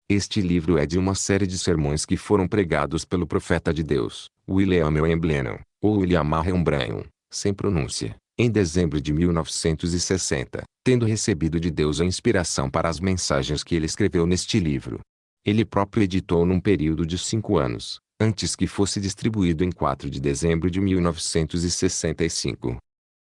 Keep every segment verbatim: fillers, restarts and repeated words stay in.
Este livro é de uma série de sermões que foram pregados pelo profeta de Deus, William Marion Branham, ou William Marion Branham, sem pronúncia, em dezembro de mil novecentos e sessenta, tendo recebido de Deus a inspiração para as mensagens que ele escreveu neste livro. Ele próprio editou num período de cinco anos, antes que fosse distribuído em quatro de dezembro de mil novecentos e sessenta e cinco.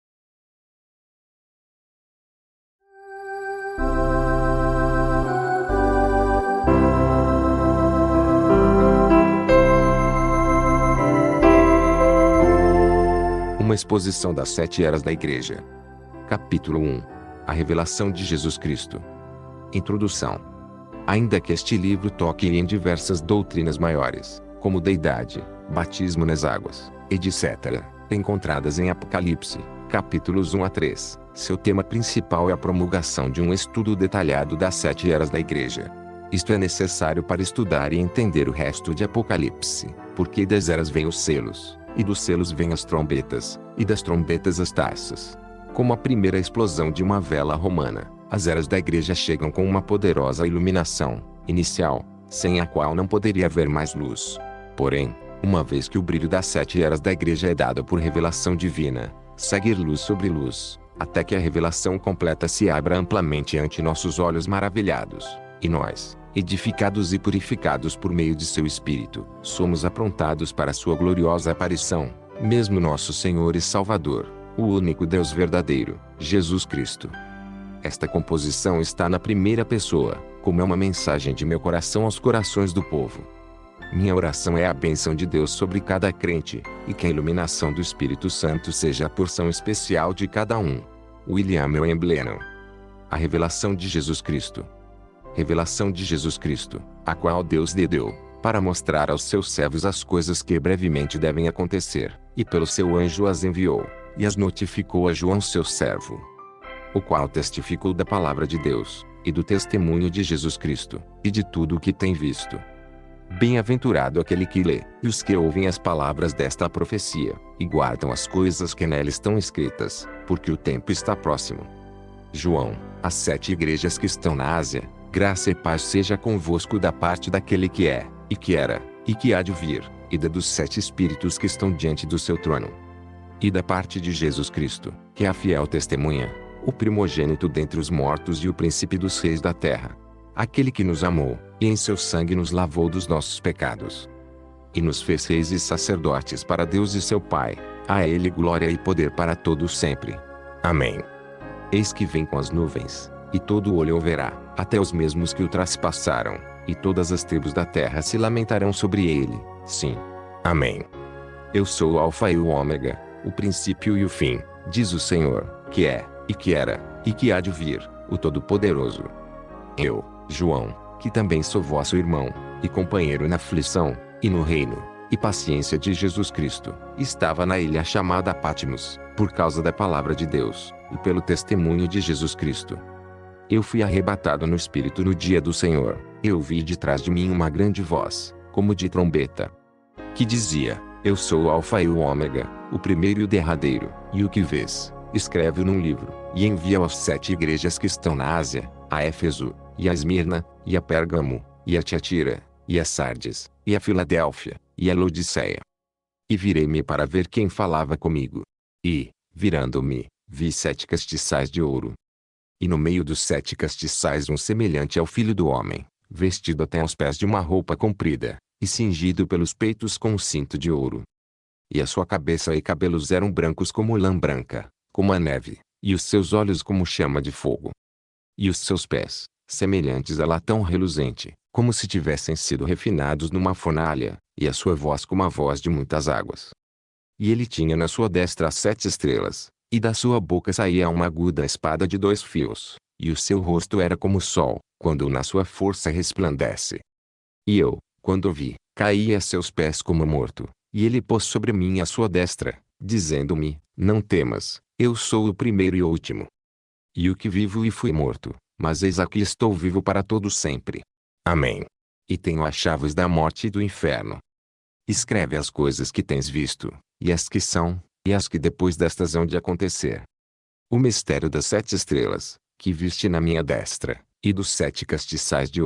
Uma exposição das sete eras da Igreja. Capítulo um. A revelação de Jesus Cristo. Introdução. Ainda que este livro toque em diversas doutrinas maiores, como deidade, batismo nas águas, etcétera, encontradas em Apocalipse, capítulos um a três, seu tema principal é a promulgação de um estudo detalhado das sete eras da Igreja. Isto é necessário para estudar e entender o resto de Apocalipse, porque das eras vêm os selos, e dos selos vêm as trombetas, e das trombetas as taças. Como a primeira explosão de uma vela romana, as eras da Igreja chegam com uma poderosa iluminação inicial, sem a qual não poderia haver mais luz. Porém, uma vez que o brilho das sete eras da Igreja é dado por revelação divina, segue luz sobre luz, até que a revelação completa se abra amplamente ante nossos olhos maravilhados, e nós, edificados e purificados por meio de seu Espírito, somos aprontados para sua gloriosa aparição, mesmo nosso Senhor e Salvador, o único Deus verdadeiro, Jesus Cristo. Esta composição está na primeira pessoa, como é uma mensagem de meu coração aos corações do povo. Minha oração é a bênção de Deus sobre cada crente, e que a iluminação do Espírito Santo seja a porção especial de cada um. William Marion Branham. A revelação de Jesus Cristo. Revelação de Jesus Cristo, a qual Deus lhe deu, para mostrar aos seus servos as coisas que brevemente devem acontecer, e pelo seu anjo as enviou, e as notificou a João seu servo, o qual testificou da palavra de Deus, e do testemunho de Jesus Cristo, e de tudo o que tem visto. Bem-aventurado aquele que lê, e os que ouvem as palavras desta profecia, e guardam as coisas que nela estão escritas, porque o tempo está próximo. João, as sete igrejas que estão na Ásia, graça e paz seja convosco da parte daquele que é, e que era, e que há de vir, e da dos sete espíritos que estão diante do seu trono. E da parte de Jesus Cristo, que é a fiel testemunha, o primogênito dentre os mortos e o príncipe dos reis da terra. Aquele que nos amou, e em seu sangue nos lavou dos nossos pecados. E nos fez reis e sacerdotes para Deus e seu Pai, a ele glória e poder para todos sempre. Amém. Eis que vem com as nuvens, e todo olho o verá, até os mesmos que o traspassaram, e todas as tribos da terra se lamentarão sobre ele. Sim. Amém. Eu sou o Alfa e o Ômega, o princípio e o fim, diz o Senhor, que é, e que era, e que há de vir, o Todo-Poderoso. Eu, João, que também sou vosso irmão, e companheiro na aflição, e no reino, e paciência de Jesus Cristo, estava na ilha chamada Patmos, por causa da palavra de Deus, e pelo testemunho de Jesus Cristo. Eu fui arrebatado no Espírito no dia do Senhor, e ouvi de trás de mim uma grande voz, como de trombeta, que dizia: Eu sou o Alfa e o Ômega, o primeiro e o derradeiro, e o que vês, escreve num livro, e envia às sete igrejas que estão na Ásia, a Éfeso, e a Esmirna, e a Pérgamo, e a Tiatira, e a Sardes, e a Filadélfia, e a Laodiceia. E virei-me para ver quem falava comigo. E, virando-me, vi sete castiçais de ouro. E no meio dos sete castiçais um semelhante ao Filho do Homem, vestido até aos pés de uma roupa comprida, e cingido pelos peitos com um cinto de ouro. E a sua cabeça e cabelos eram brancos como lã branca, como a neve, e os seus olhos como chama de fogo. E os seus pés, semelhantes a latão reluzente, como se tivessem sido refinados numa fornalha, e a sua voz como a voz de muitas águas. E ele tinha na sua destra as sete estrelas, e da sua boca saía uma aguda espada de dois fios, e o seu rosto era como o sol, quando na sua força resplandece. E eu, quando o vi, caí a seus pés como morto, e ele pôs sobre mim a sua destra, dizendo-me: Não temas, eu sou o primeiro e o último. E o que vivo e fui morto, mas eis aqui estou vivo para todo sempre. Amém. E tenho as chaves da morte e do inferno. Escreve as coisas que tens visto, e as que são, e as que depois destas hão de acontecer. O mistério das sete estrelas, que viste na minha destra, e dos sete castiçais de ouro,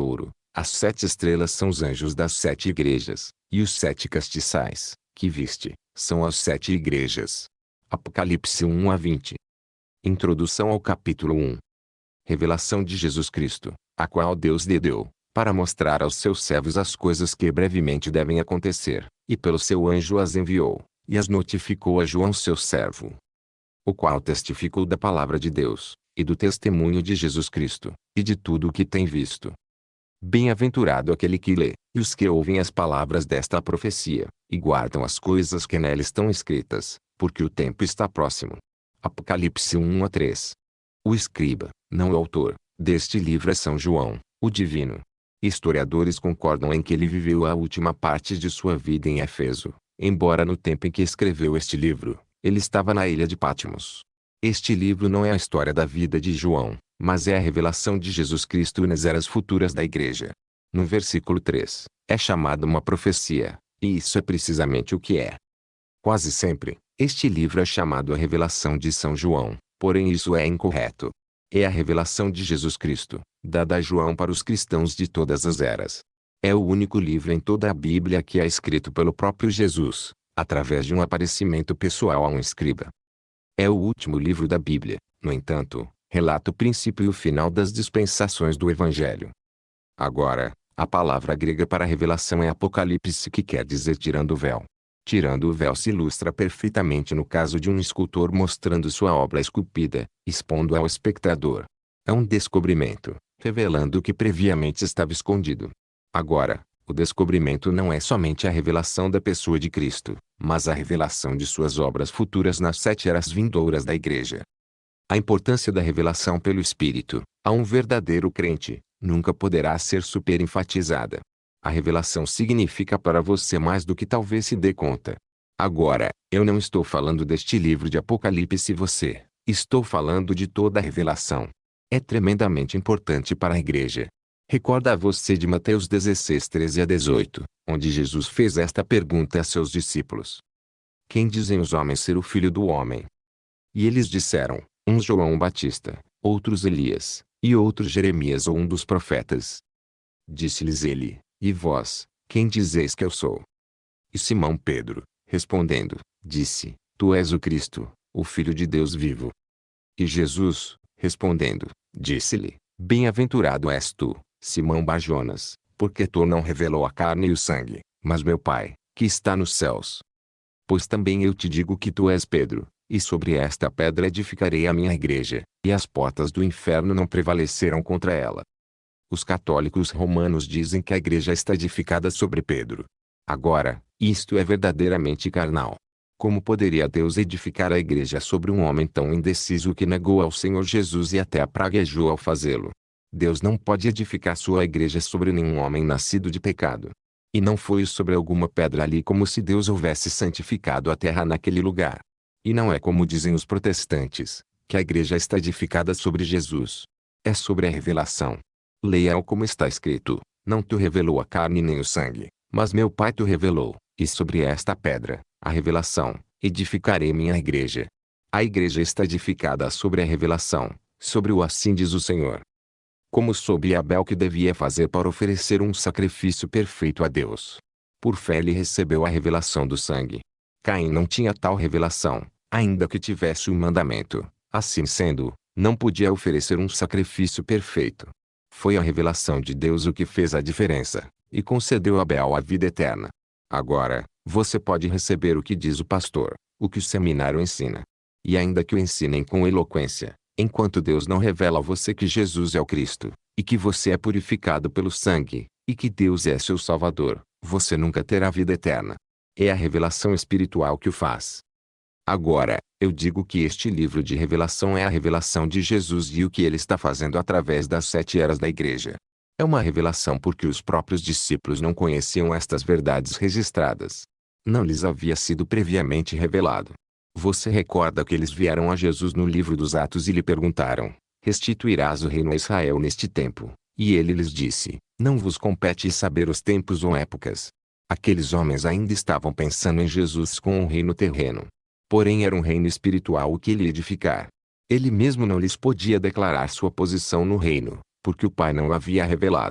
As sete estrelas são os anjos das sete igrejas, e os sete castiçais, que viste, são as sete igrejas. Apocalipse um a vinte. Introdução ao capítulo um. Revelação de Jesus Cristo, a qual Deus lhe deu, para mostrar aos seus servos as coisas que brevemente devem acontecer, e pelo seu anjo as enviou, e as notificou a João seu servo, o qual testificou da palavra de Deus, e do testemunho de Jesus Cristo, e de tudo o que tem visto. Bem-aventurado aquele que lê, e os que ouvem as palavras desta profecia, e guardam as coisas que nela estão escritas, porque o tempo está próximo. Apocalipse um a três. O escriba, não o autor, deste livro é São João, o divino. Historiadores concordam em que ele viveu a última parte de sua vida em Éfeso, embora no tempo em que escreveu este livro, ele estava na ilha de Patmos. Este livro não é a história da vida de João, mas é a revelação de Jesus Cristo nas eras futuras da Igreja. No versículo três, é chamado uma profecia, e isso é precisamente o que é. Quase sempre, este livro é chamado a revelação de São João, porém isso é incorreto. É a revelação de Jesus Cristo, dada a João para os cristãos de todas as eras. É o único livro em toda a Bíblia que é escrito pelo próprio Jesus, através de um aparecimento pessoal a um escriba. É o último livro da Bíblia, no entanto, relata o princípio e o final das dispensações do Evangelho. Agora, a palavra grega para revelação é apocalipse, que quer dizer tirando o véu. Tirando o véu se ilustra perfeitamente no caso de um escultor mostrando sua obra esculpida, expondo ao espectador. É um descobrimento, revelando o que previamente estava escondido. Agora, o descobrimento não é somente a revelação da pessoa de Cristo, mas a revelação de suas obras futuras nas sete eras vindouras da Igreja. A importância da revelação pelo Espírito, a um verdadeiro crente, nunca poderá ser superenfatizada. A revelação significa para você mais do que talvez se dê conta. Agora, eu não estou falando deste livro de Apocalipse você, estou falando de toda a revelação. É tremendamente importante para a Igreja. Recorda a você de Mateus dezesseis, treze a dezoito, onde Jesus fez esta pergunta a seus discípulos: Quem dizem os homens ser o Filho do Homem? E eles disseram, uns João Batista, outros Elias, e outros Jeremias ou um dos profetas. Disse-lhes ele: E vós, quem dizeis que eu sou? E Simão Pedro, respondendo, disse: Tu és o Cristo, o Filho de Deus vivo. E Jesus, respondendo, disse-lhe: Bem-aventurado és tu, Simão Bar-Jonas, porque tu não revelou a carne e o sangue, mas meu Pai, que está nos céus. Pois também eu te digo que tu és Pedro, e sobre esta pedra edificarei a minha igreja, e as portas do inferno não prevalecerão contra ela. Os católicos romanos dizem que a igreja está edificada sobre Pedro. Agora, isto é verdadeiramente carnal. Como poderia Deus edificar a igreja sobre um homem tão indeciso que negou ao Senhor Jesus e até a praguejou ao fazê-lo? Deus não pode edificar sua igreja sobre nenhum homem nascido de pecado. E não foi sobre alguma pedra ali como se Deus houvesse santificado a terra naquele lugar. E não é como dizem os protestantes, que a igreja está edificada sobre Jesus. É sobre a revelação. Leia-o como está escrito: Não te revelou a carne nem o sangue, mas meu Pai te revelou, e sobre esta pedra, a revelação, edificarei minha igreja. A igreja está edificada sobre a revelação, sobre o assim diz o Senhor. Como soube Abel que devia fazer para oferecer um sacrifício perfeito a Deus? Por fé ele recebeu a revelação do sangue. Caim não tinha tal revelação, ainda que tivesse o mandamento. Assim sendo, não podia oferecer um sacrifício perfeito. Foi a revelação de Deus o que fez a diferença, e concedeu a Abel a vida eterna. Agora, você pode receber o que diz o pastor, o que o seminário ensina. E ainda que o ensinem com eloquência, enquanto Deus não revela a você que Jesus é o Cristo, e que você é purificado pelo sangue, e que Deus é seu Salvador, você nunca terá vida eterna. É a revelação espiritual que o faz. Agora, eu digo que este livro de revelação é a revelação de Jesus e o que ele está fazendo através das sete eras da igreja. É uma revelação porque os próprios discípulos não conheciam estas verdades registradas. Não lhes havia sido previamente revelado. Você recorda que eles vieram a Jesus no livro dos Atos e lhe perguntaram: Restituirás o reino a Israel neste tempo? E ele lhes disse: Não vos compete saber os tempos ou épocas. Aqueles homens ainda estavam pensando em Jesus com um reino terreno. Porém era um reino espiritual o que ele ia edificar. Ele mesmo não lhes podia declarar sua posição no reino, porque o Pai não o havia revelado.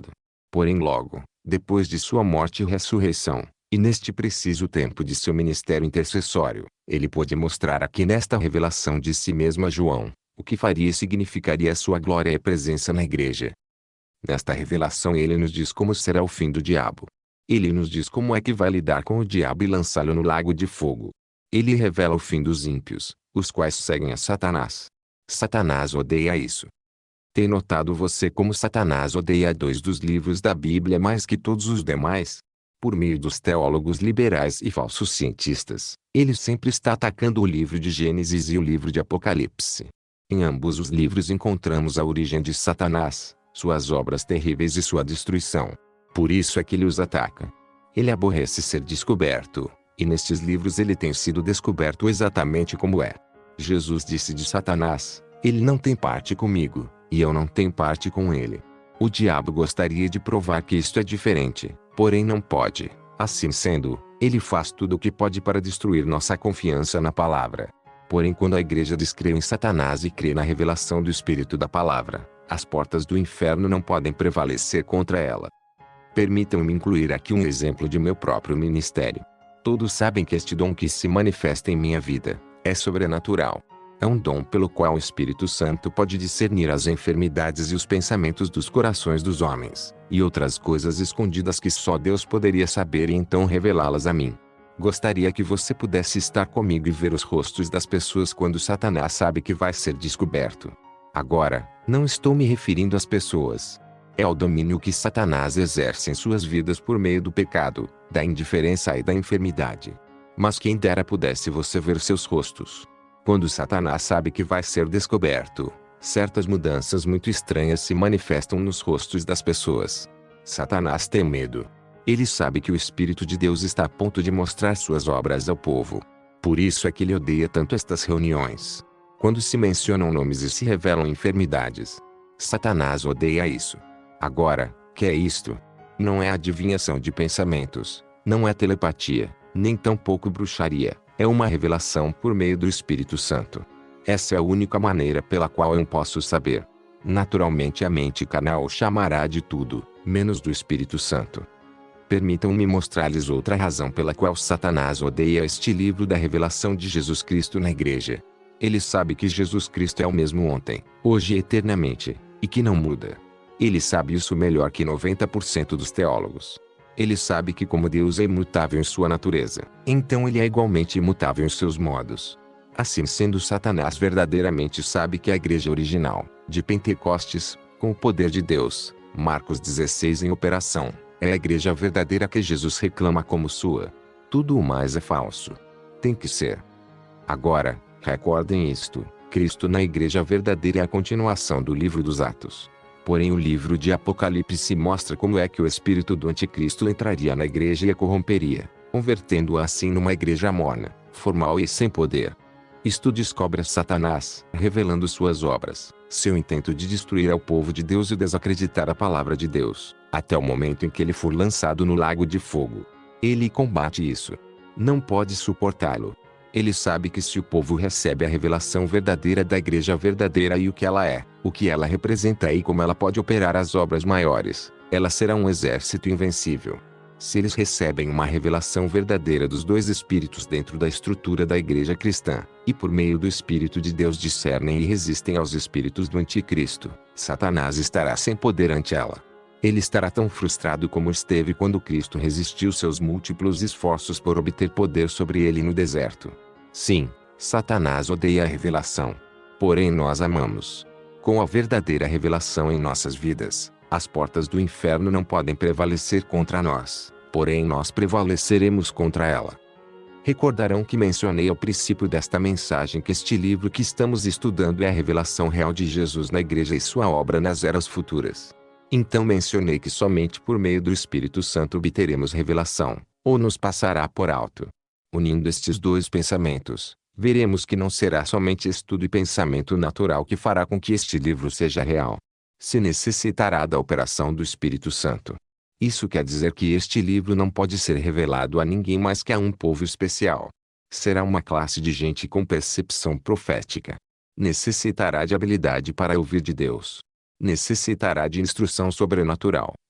Porém logo, depois de sua morte e ressurreição, e neste preciso tempo de seu ministério intercessório, ele pôde mostrar aqui nesta revelação de si mesmo a João, o que faria e significaria a sua glória e presença na igreja. Nesta revelação ele nos diz como será o fim do diabo. Ele nos diz como é que vai lidar com o diabo e lançá-lo no lago de fogo. Ele revela o fim dos ímpios, os quais seguem a Satanás. Satanás odeia isso. Tem notado você como Satanás odeia dois dos livros da Bíblia mais que todos os demais? Por meio dos teólogos liberais e falsos cientistas, ele sempre está atacando o livro de Gênesis e o livro de Apocalipse. Em ambos os livros encontramos a origem de Satanás, suas obras terríveis e sua destruição. Por isso é que ele os ataca. Ele aborrece ser descoberto, e nestes livros ele tem sido descoberto exatamente como é. Jesus disse de Satanás: ele não tem parte comigo, e eu não tenho parte com ele. O diabo gostaria de provar que isto é diferente, porém não pode. Assim sendo, ele faz tudo o que pode para destruir nossa confiança na palavra. Porém, quando a igreja descrê em Satanás e crê na revelação do Espírito da palavra, as portas do inferno não podem prevalecer contra ela. Permitam-me incluir aqui um exemplo de meu próprio ministério. Todos sabem que este dom que se manifesta em minha vida é sobrenatural. É um dom pelo qual o Espírito Santo pode discernir as enfermidades e os pensamentos dos corações dos homens, e outras coisas escondidas que só Deus poderia saber e então revelá-las a mim. Gostaria que você pudesse estar comigo e ver os rostos das pessoas quando Satanás sabe que vai ser descoberto. Agora, não estou me referindo às pessoas. É ao domínio que Satanás exerce em suas vidas por meio do pecado, da indiferença e da enfermidade. Mas quem dera pudesse você ver seus rostos. Quando Satanás sabe que vai ser descoberto, certas mudanças muito estranhas se manifestam nos rostos das pessoas. Satanás tem medo. Ele sabe que o Espírito de Deus está a ponto de mostrar suas obras ao povo. Por isso é que ele odeia tanto estas reuniões. Quando se mencionam nomes e se revelam enfermidades, Satanás odeia isso. Agora, que é isto? Não é adivinhação de pensamentos, não é telepatia, nem tampouco bruxaria. É uma revelação por meio do Espírito Santo. Essa é a única maneira pela qual eu posso saber. Naturalmente a mente carnal o chamará de tudo, menos do Espírito Santo. Permitam-me mostrar-lhes outra razão pela qual Satanás odeia este livro da revelação de Jesus Cristo na igreja. Ele sabe que Jesus Cristo é o mesmo ontem, hoje e eternamente, e que não muda. Ele sabe isso melhor que noventa por cento dos teólogos. Ele sabe que como Deus é imutável em sua natureza, então ele é igualmente imutável em seus modos. Assim sendo, Satanás verdadeiramente sabe que a igreja original, de Pentecostes, com o poder de Deus, Marcos dezesseis em operação, é a igreja verdadeira que Jesus reclama como sua. Tudo o mais é falso. Tem que ser. Agora, recordem isto: Cristo na igreja verdadeira é a continuação do livro dos Atos. Porém o livro de Apocalipse mostra como é que o espírito do anticristo entraria na igreja e a corromperia, convertendo-a assim numa igreja morna, formal e sem poder. Isto descobre a Satanás, revelando suas obras, seu intento de destruir ao povo de Deus e desacreditar a palavra de Deus, até o momento em que ele for lançado no lago de fogo. Ele combate isso. Não pode suportá-lo. Ele sabe que se o povo recebe a revelação verdadeira da igreja verdadeira e o que ela é, o que ela representa e como ela pode operar as obras maiores, ela será um exército invencível. Se eles recebem uma revelação verdadeira dos dois espíritos dentro da estrutura da igreja cristã, e por meio do Espírito de Deus discernem e resistem aos espíritos do anticristo, Satanás estará sem poder ante ela. Ele estará tão frustrado como esteve quando Cristo resistiu seus múltiplos esforços por obter poder sobre ele no deserto. Sim, Satanás odeia a revelação. Porém nós amamos. Com a verdadeira revelação em nossas vidas, as portas do inferno não podem prevalecer contra nós, porém nós prevaleceremos contra ela. Recordarão que mencionei ao princípio desta mensagem que este livro que estamos estudando é a revelação real de Jesus na igreja e sua obra nas eras futuras. Então mencionei que somente por meio do Espírito Santo obteremos revelação, ou nos passará por alto. Unindo estes dois pensamentos, veremos que não será somente estudo e pensamento natural que fará com que este livro seja real. Se necessitará da operação do Espírito Santo. Isso quer dizer que este livro não pode ser revelado a ninguém mais que a um povo especial. Será uma classe de gente com percepção profética. Necessitará de habilidade para ouvir de Deus. Necessitará de instrução sobrenatural,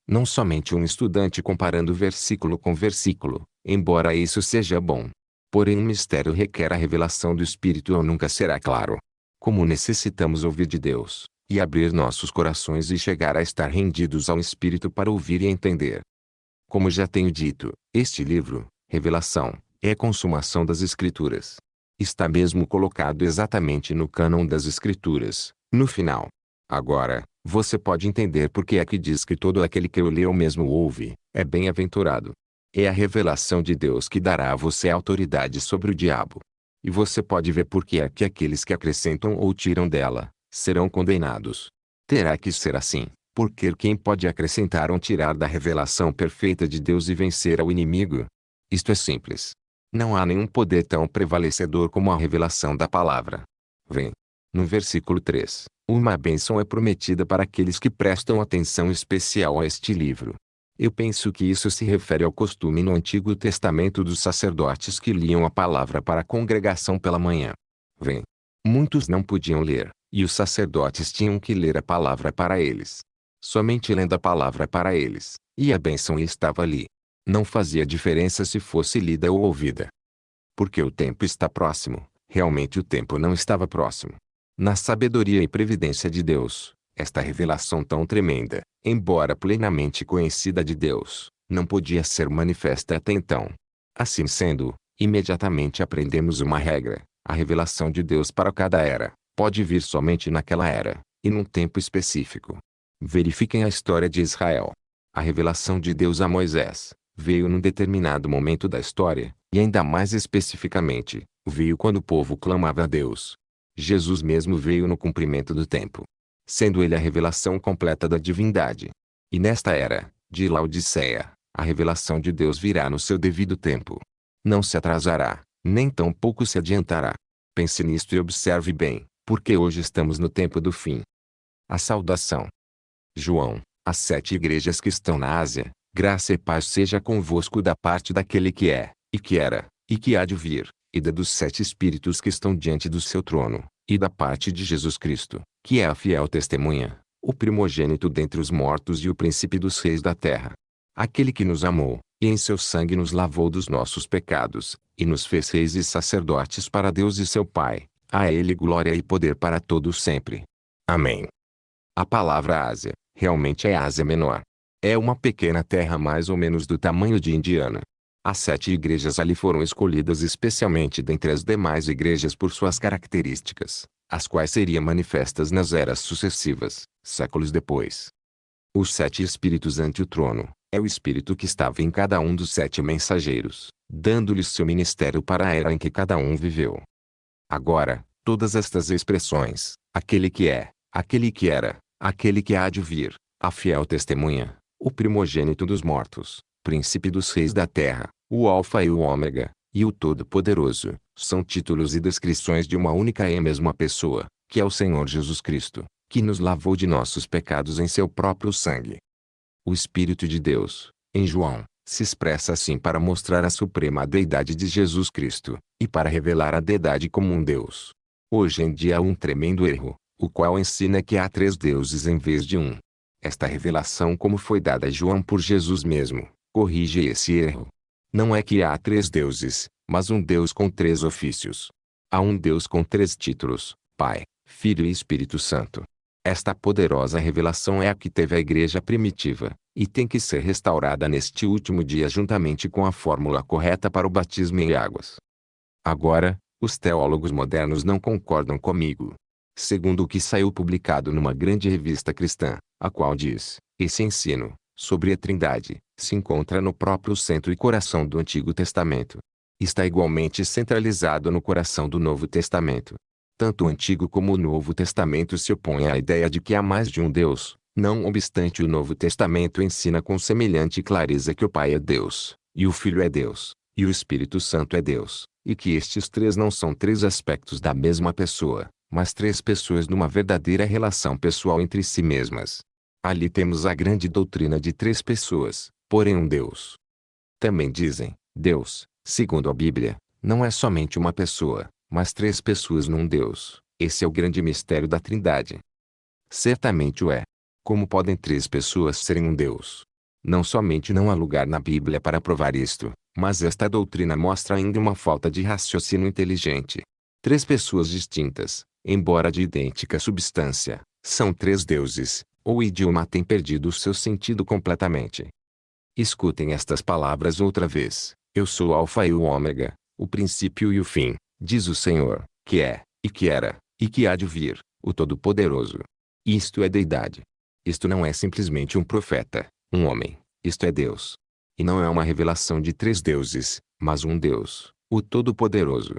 Não somente um estudante comparando versículo com versículo, embora isso seja bom. Porém um mistério requer a revelação do Espírito ou nunca será claro. Como necessitamos ouvir de Deus, e abrir nossos corações e chegar a estar rendidos ao Espírito para ouvir e entender. Como já tenho dito, este livro, Revelação, é a consumação das Escrituras. Está mesmo colocado exatamente no cânon das Escrituras, no final. Agora, você pode entender por que é que diz que todo aquele que o lê ou mesmo ouve, é bem-aventurado. É a revelação de Deus que dará a você autoridade sobre o diabo. E você pode ver por que é que aqueles que acrescentam ou tiram dela, serão condenados. Terá que ser assim, porque quem pode acrescentar ou tirar da revelação perfeita de Deus e vencer ao inimigo? Isto é simples. Não há nenhum poder tão prevalecedor como a revelação da palavra. Vem. No versículo três, uma bênção é prometida para aqueles que prestam atenção especial a este livro. Eu penso que isso se refere ao costume no Antigo Testamento dos sacerdotes que liam a palavra para a congregação pela manhã. Vem. Muitos não podiam ler, e os sacerdotes tinham que ler a palavra para eles. Somente lendo a palavra para eles, e a bênção estava ali. Não fazia diferença se fosse lida ou ouvida. Porque o tempo está próximo, realmente o tempo não estava próximo. Na sabedoria e previdência de Deus, esta revelação tão tremenda, embora plenamente conhecida de Deus, não podia ser manifesta até então. Assim sendo, imediatamente aprendemos uma regra: a revelação de Deus para cada era, pode vir somente naquela era, e num tempo específico. Verifiquem a história de Israel. A revelação de Deus a Moisés veio num determinado momento da história, e ainda mais especificamente, veio quando o povo clamava a Deus. Jesus mesmo veio no cumprimento do tempo, sendo ele a revelação completa da divindade. E nesta era, de Laodiceia, a revelação de Deus virá no seu devido tempo. Não se atrasará, nem tampouco se adiantará. Pense nisto e observe bem, porque hoje estamos no tempo do fim. A saudação. João, as sete igrejas que estão na Ásia, graça e paz seja convosco da parte daquele que é, e que era, e que há de vir, e da dos sete espíritos que estão diante do seu trono, e da parte de Jesus Cristo, que é a fiel testemunha, o primogênito dentre os mortos e o príncipe dos reis da terra. Aquele que nos amou, e em seu sangue nos lavou dos nossos pecados, e nos fez reis e sacerdotes para Deus e seu Pai, a ele glória e poder para todos sempre. Amém. A palavra Ásia, realmente é Ásia Menor. É uma pequena terra mais ou menos do tamanho de Indiana. As sete igrejas ali foram escolhidas especialmente dentre as demais igrejas por suas características, as quais seriam manifestas nas eras sucessivas, séculos depois. Os sete espíritos ante o trono, é o espírito que estava em cada um dos sete mensageiros, dando-lhes seu ministério para a era em que cada um viveu. Agora, todas estas expressões, aquele que é, aquele que era, aquele que há de vir, a fiel testemunha, o primogênito dos mortos, príncipe dos reis da terra, o Alfa e o Ômega, e o Todo-Poderoso, são títulos e descrições de uma única e mesma pessoa, que é o Senhor Jesus Cristo, que nos lavou de nossos pecados em seu próprio sangue. O Espírito de Deus, em João, se expressa assim para mostrar a suprema deidade de Jesus Cristo, e para revelar a deidade como um Deus. Hoje em dia há um tremendo erro, o qual ensina que há três deuses em vez de um. Esta revelação, como foi dada a João por Jesus mesmo, corrige esse erro. Não é que há três deuses, mas um Deus com três ofícios. Há um Deus com três títulos: Pai, Filho e Espírito Santo. Esta poderosa revelação é a que teve a igreja primitiva, e tem que ser restaurada neste último dia juntamente com a fórmula correta para o batismo em águas. Agora, os teólogos modernos não concordam comigo. Segundo o que saiu publicado numa grande revista cristã, a qual diz, esse ensino, sobre a Trindade, se encontra no próprio centro e coração do Antigo Testamento. Está igualmente centralizado no coração do Novo Testamento. Tanto o Antigo como o Novo Testamento se opõem à ideia de que há mais de um Deus, não obstante o Novo Testamento ensina com semelhante clareza que o Pai é Deus, e o Filho é Deus, e o Espírito Santo é Deus, e que estes três não são três aspectos da mesma pessoa, mas três pessoas numa verdadeira relação pessoal entre si mesmas. Ali temos a grande doutrina de três pessoas, porém um Deus. Também dizem, Deus, segundo a Bíblia, não é somente uma pessoa, mas três pessoas num Deus. Esse é o grande mistério da Trindade. Certamente o é. Como podem três pessoas serem um Deus? Não somente não há lugar na Bíblia para provar isto, mas esta doutrina mostra ainda uma falta de raciocínio inteligente. Três pessoas distintas, embora de idêntica substância, são três deuses. O idioma tem perdido seu sentido completamente. Escutem estas palavras outra vez. Eu sou o Alfa e o Ômega, o princípio e o fim, diz o Senhor, que é, e que era, e que há de vir, o Todo-Poderoso. Isto é deidade. Isto não é simplesmente um profeta, um homem. Isto é Deus. E não é uma revelação de três deuses, mas um Deus, o Todo-Poderoso.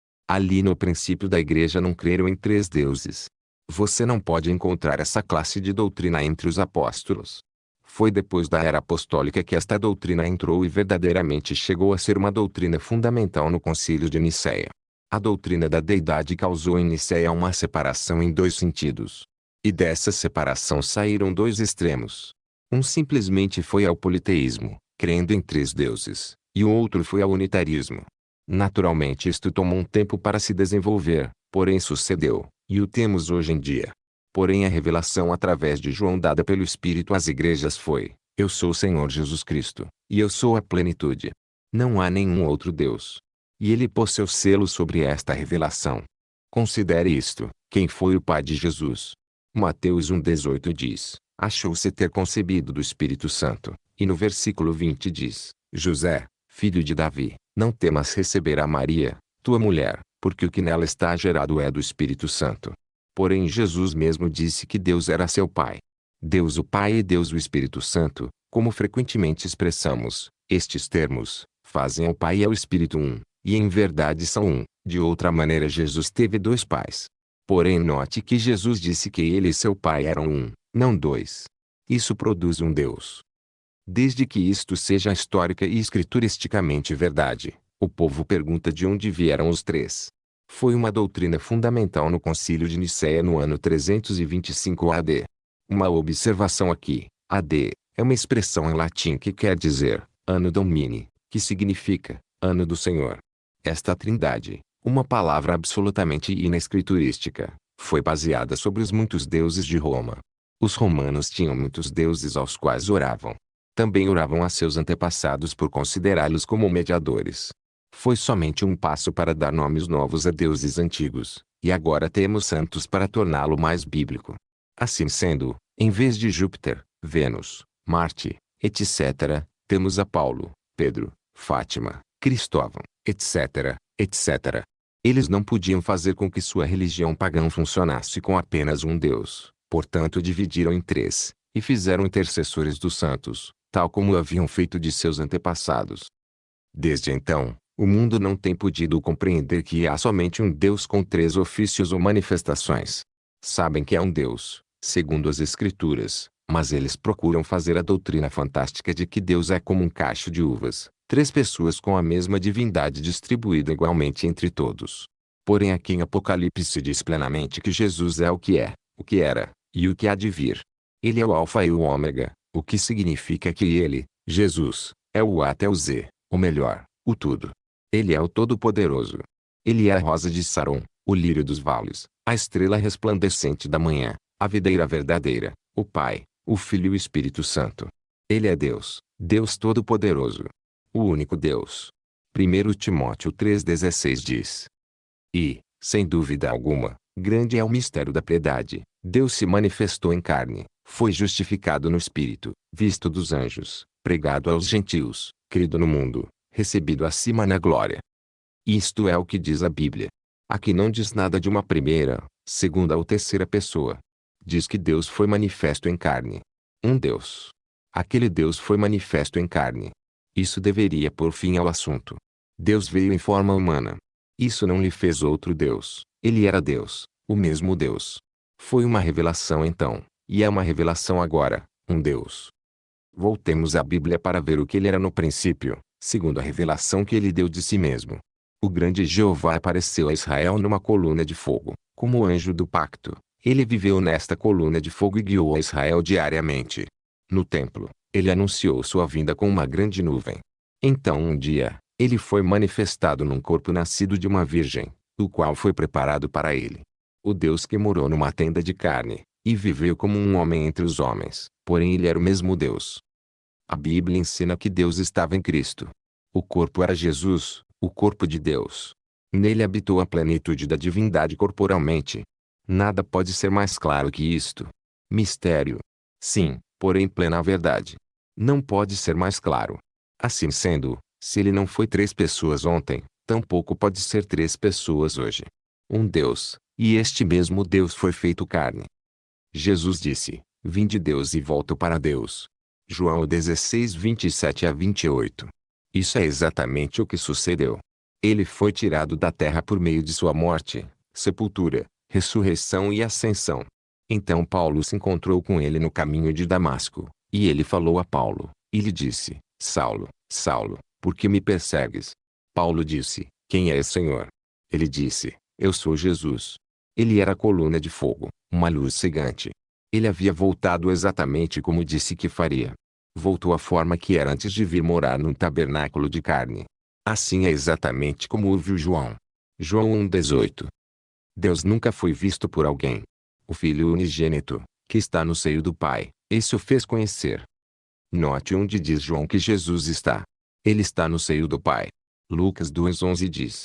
Ali no princípio da igreja não creram em três deuses. Você não pode encontrar essa classe de doutrina entre os apóstolos. Foi depois da era apostólica que esta doutrina entrou e verdadeiramente chegou a ser uma doutrina fundamental no Concílio de Nicéia. A doutrina da deidade causou em Nicéia uma separação em dois sentidos. E dessa separação saíram dois extremos. Um simplesmente foi ao politeísmo, crendo em três deuses, e o outro foi ao unitarismo. Naturalmente isto tomou um tempo para se desenvolver, porém sucedeu, e o temos hoje em dia. Porém a revelação através de João dada pelo Espírito às igrejas foi: eu sou o Senhor Jesus Cristo, e eu sou a plenitude. Não há nenhum outro Deus. E ele pôs seu selo sobre esta revelação. Considere isto: quem foi o pai de Jesus? Mateus um dezoito diz: achou-se ter concebido do Espírito Santo, e no versículo vinte diz: José, filho de Davi, não temas receber a Maria, tua mulher, porque o que nela está gerado é do Espírito Santo. Porém Jesus mesmo disse que Deus era seu Pai. Deus o Pai e Deus o Espírito Santo, como frequentemente expressamos, estes termos, fazem ao Pai e ao Espírito um, e em verdade são um. De outra maneira Jesus teve dois pais. Porém note que Jesus disse que ele e seu Pai eram um, não dois. Isso produz um Deus. Desde que isto seja histórica e escrituristicamente verdade, o povo pergunta de onde vieram os três. Foi uma doutrina fundamental no Concílio de Nicéia no ano trezentos e vinte e cinco A D. Uma observação aqui: A D é uma expressão em latim que quer dizer Anno Domini, que significa Ano do Senhor. Esta trindade, uma palavra absolutamente inescriturística, foi baseada sobre os muitos deuses de Roma. Os romanos tinham muitos deuses aos quais oravam. Também oravam a seus antepassados por considerá-los como mediadores. Foi somente um passo para dar nomes novos a deuses antigos, e agora temos santos para torná-lo mais bíblico. Assim sendo, em vez de Júpiter, Vênus, Marte, etcétera, temos a Paulo, Pedro, Fátima, Cristóvão, etc, etcétera. Eles não podiam fazer com que sua religião pagã funcionasse com apenas um Deus, portanto dividiram em três, e fizeram intercessores dos santos, tal como haviam feito de seus antepassados. Desde então, o mundo não tem podido compreender que há somente um Deus com três ofícios ou manifestações. Sabem que é um Deus, segundo as Escrituras, mas eles procuram fazer a doutrina fantástica de que Deus é como um cacho de uvas, três pessoas com a mesma divindade distribuída igualmente entre todos. Porém aqui em Apocalipse diz plenamente que Jesus é o que é, o que era, e o que há de vir. Ele é o Alfa e o Ômega, o que significa que ele, Jesus, é o A até o Z, ou melhor, o tudo. Ele é o Todo-Poderoso. Ele é a rosa de Saron, o lírio dos vales, a estrela resplandecente da manhã, a videira verdadeira, o Pai, o Filho e o Espírito Santo. Ele é Deus, Deus Todo-Poderoso. O único Deus. primeiro Timóteo três dezesseis diz. E, sem dúvida alguma, grande é o mistério da piedade. Deus se manifestou em carne, foi justificado no Espírito, visto dos anjos, pregado aos gentios, crido no mundo, recebido acima na glória. Isto é o que diz a Bíblia. Aqui não diz nada de uma primeira, segunda ou terceira pessoa. Diz que Deus foi manifesto em carne. Um Deus. Aquele Deus foi manifesto em carne. Isso deveria pôr fim ao assunto. Deus veio em forma humana. Isso não lhe fez outro Deus. Ele era Deus, o mesmo Deus. Foi uma revelação então, e é uma revelação agora, um Deus. Voltemos à Bíblia para ver o que ele era no princípio, segundo a revelação que ele deu de si mesmo. O grande Jeová apareceu a Israel numa coluna de fogo, como anjo do pacto. Ele viveu nesta coluna de fogo e guiou a Israel diariamente. No templo, ele anunciou sua vinda com uma grande nuvem. Então um dia, ele foi manifestado num corpo nascido de uma virgem, o qual foi preparado para ele. O Deus que morou numa tenda de carne, e viveu como um homem entre os homens, porém ele era o mesmo Deus. A Bíblia ensina que Deus estava em Cristo. O corpo era Jesus, o corpo de Deus. Nele habitou a plenitude da divindade corporalmente. Nada pode ser mais claro que isto. Mistério. Sim, porém plena verdade. Não pode ser mais claro. Assim sendo, se ele não foi três pessoas ontem, tampouco pode ser três pessoas hoje. Um Deus, e este mesmo Deus foi feito carne. Jesus disse: vim de Deus e volto para Deus. João dezesseis, vinte e sete a vinte e oito. Isso é exatamente o que sucedeu. Ele foi tirado da terra por meio de sua morte, sepultura, ressurreição e ascensão. Então Paulo se encontrou com ele no caminho de Damasco, e ele falou a Paulo, e lhe disse: Saulo, Saulo, por que me persegues? Paulo disse: quem és, Senhor? Ele disse: eu sou Jesus. Ele era a coluna de fogo, uma luz cegante. Ele havia voltado exatamente como disse que faria. Voltou à forma que era antes de vir morar num tabernáculo de carne. Assim é exatamente como o viu João. João um, dezoito. Deus nunca foi visto por alguém. O Filho unigênito, que está no seio do Pai, esse o fez conhecer. Note onde diz João que Jesus está. Ele está no seio do Pai. Lucas dois, onze diz: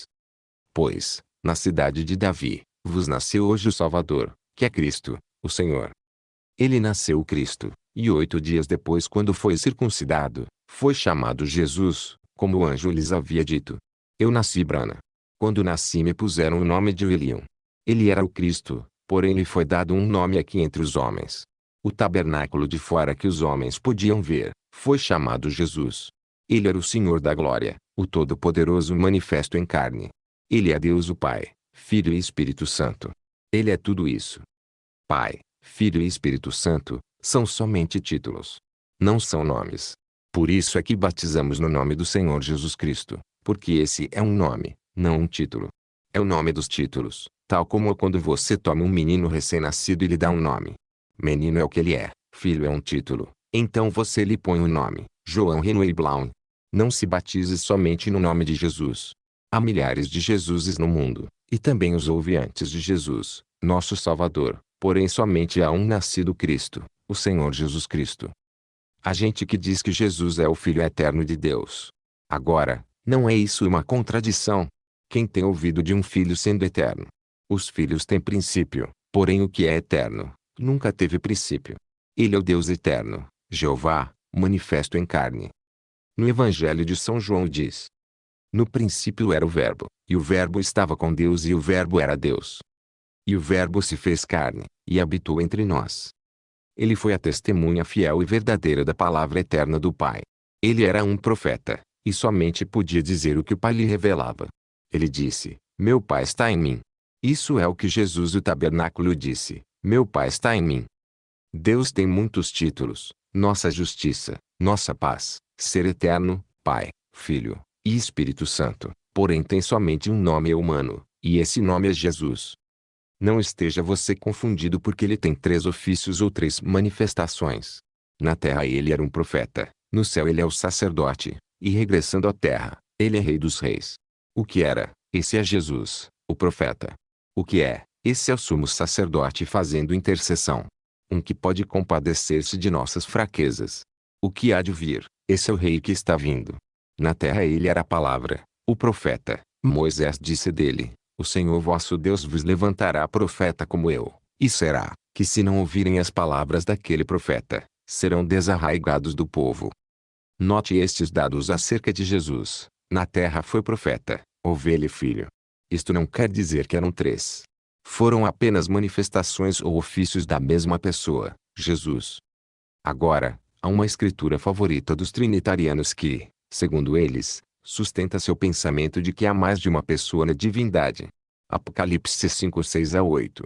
pois, na cidade de Davi, vos nasceu hoje o Salvador, que é Cristo, o Senhor. Ele nasceu o Cristo, e oito dias depois, quando foi circuncidado, foi chamado Jesus, como o anjo lhes havia dito. Eu nasci Brana. Quando nasci me puseram o nome de Elião. Ele era o Cristo, porém lhe foi dado um nome aqui entre os homens. O tabernáculo de fora que os homens podiam ver, foi chamado Jesus. Ele era o Senhor da glória, o Todo-Poderoso manifesto em carne. Ele é Deus o Pai, Filho e Espírito Santo. Ele é tudo isso. Pai, Filho e Espírito Santo, são somente títulos. Não são nomes. Por isso é que batizamos no nome do Senhor Jesus Cristo, porque esse é um nome, não um título. É o nome dos títulos, tal como quando você toma um menino recém-nascido e lhe dá um nome. Menino é o que ele é, filho é um título, então você lhe põe o nome, João Renway Blount. Não se batize somente no nome de Jesus. Há milhares de Jesuses no mundo, e também os houve antes de Jesus, nosso Salvador, porém somente há um nascido Cristo, o Senhor Jesus Cristo. Há gente que diz que Jesus é o Filho eterno de Deus. Agora, não é isso uma contradição? Quem tem ouvido de um filho sendo eterno? Os filhos têm princípio, porém o que é eterno, nunca teve princípio. Ele é o Deus eterno, Jeová, manifesto em carne. No Evangelho de São João diz: no princípio era o Verbo, e o Verbo estava com Deus e o Verbo era Deus. E o Verbo se fez carne, e habitou entre nós. Ele foi a testemunha fiel e verdadeira da palavra eterna do Pai. Ele era um profeta, e somente podia dizer o que o Pai lhe revelava. Ele disse: meu Pai está em mim. Isso é o que Jesus do tabernáculo disse: meu Pai está em mim. Deus tem muitos títulos: nossa justiça, nossa paz, ser eterno, Pai, Filho e Espírito Santo, porém tem somente um nome humano, e esse nome é Jesus. Não esteja você confundido porque ele tem três ofícios ou três manifestações. Na terra ele era um profeta, no céu ele é o sacerdote, e regressando à terra, ele é rei dos reis. O que era, esse é Jesus, o profeta. O que é, esse é o sumo sacerdote fazendo intercessão. Um que pode compadecer-se de nossas fraquezas. O que há de vir, esse é o rei que está vindo. Na terra ele era a palavra, o profeta. Moisés disse dele: o Senhor vosso Deus vos levantará profeta como eu, e será, que se não ouvirem as palavras daquele profeta, serão desarraigados do povo. Note estes dados acerca de Jesus. Na terra foi profeta, ovelha e filho. Isto não quer dizer que eram três. Foram apenas manifestações ou ofícios da mesma pessoa, Jesus. Agora, há uma escritura favorita dos trinitarianos que, segundo eles, sustenta seu pensamento de que há mais de uma pessoa na divindade. Apocalipse cinco, seis a oito.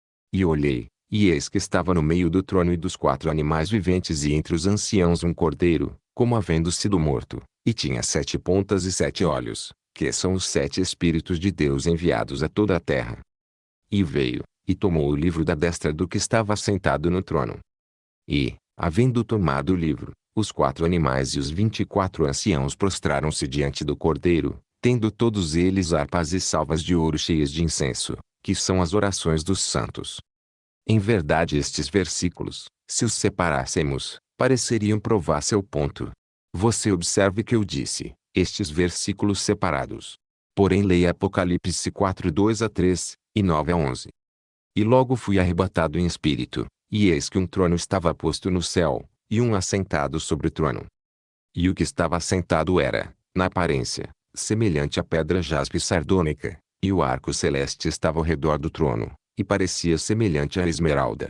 E olhei, e eis que estava no meio do trono e dos quatro animais viventes e entre os anciãos um cordeiro, como havendo sido morto, e tinha sete pontas e sete olhos, que são os sete Espíritos de Deus enviados a toda a terra. E veio, e tomou o livro da destra do que estava sentado no trono. E, havendo tomado o livro, os quatro animais e os vinte e quatro anciãos prostraram-se diante do Cordeiro, tendo todos eles harpas e salvas de ouro cheias de incenso, que são as orações dos santos. Em verdade estes versículos, se os separássemos, pareceriam provar seu ponto. Você observe que eu disse, estes versículos separados. Porém leia Apocalipse quatro dois a três, e nove a onze. E logo fui arrebatado em espírito, e eis que um trono estava posto no céu, e um assentado sobre o trono. E o que estava assentado era, na aparência, semelhante à pedra jaspe sardônica, e o arco celeste estava ao redor do trono, e parecia semelhante à esmeralda.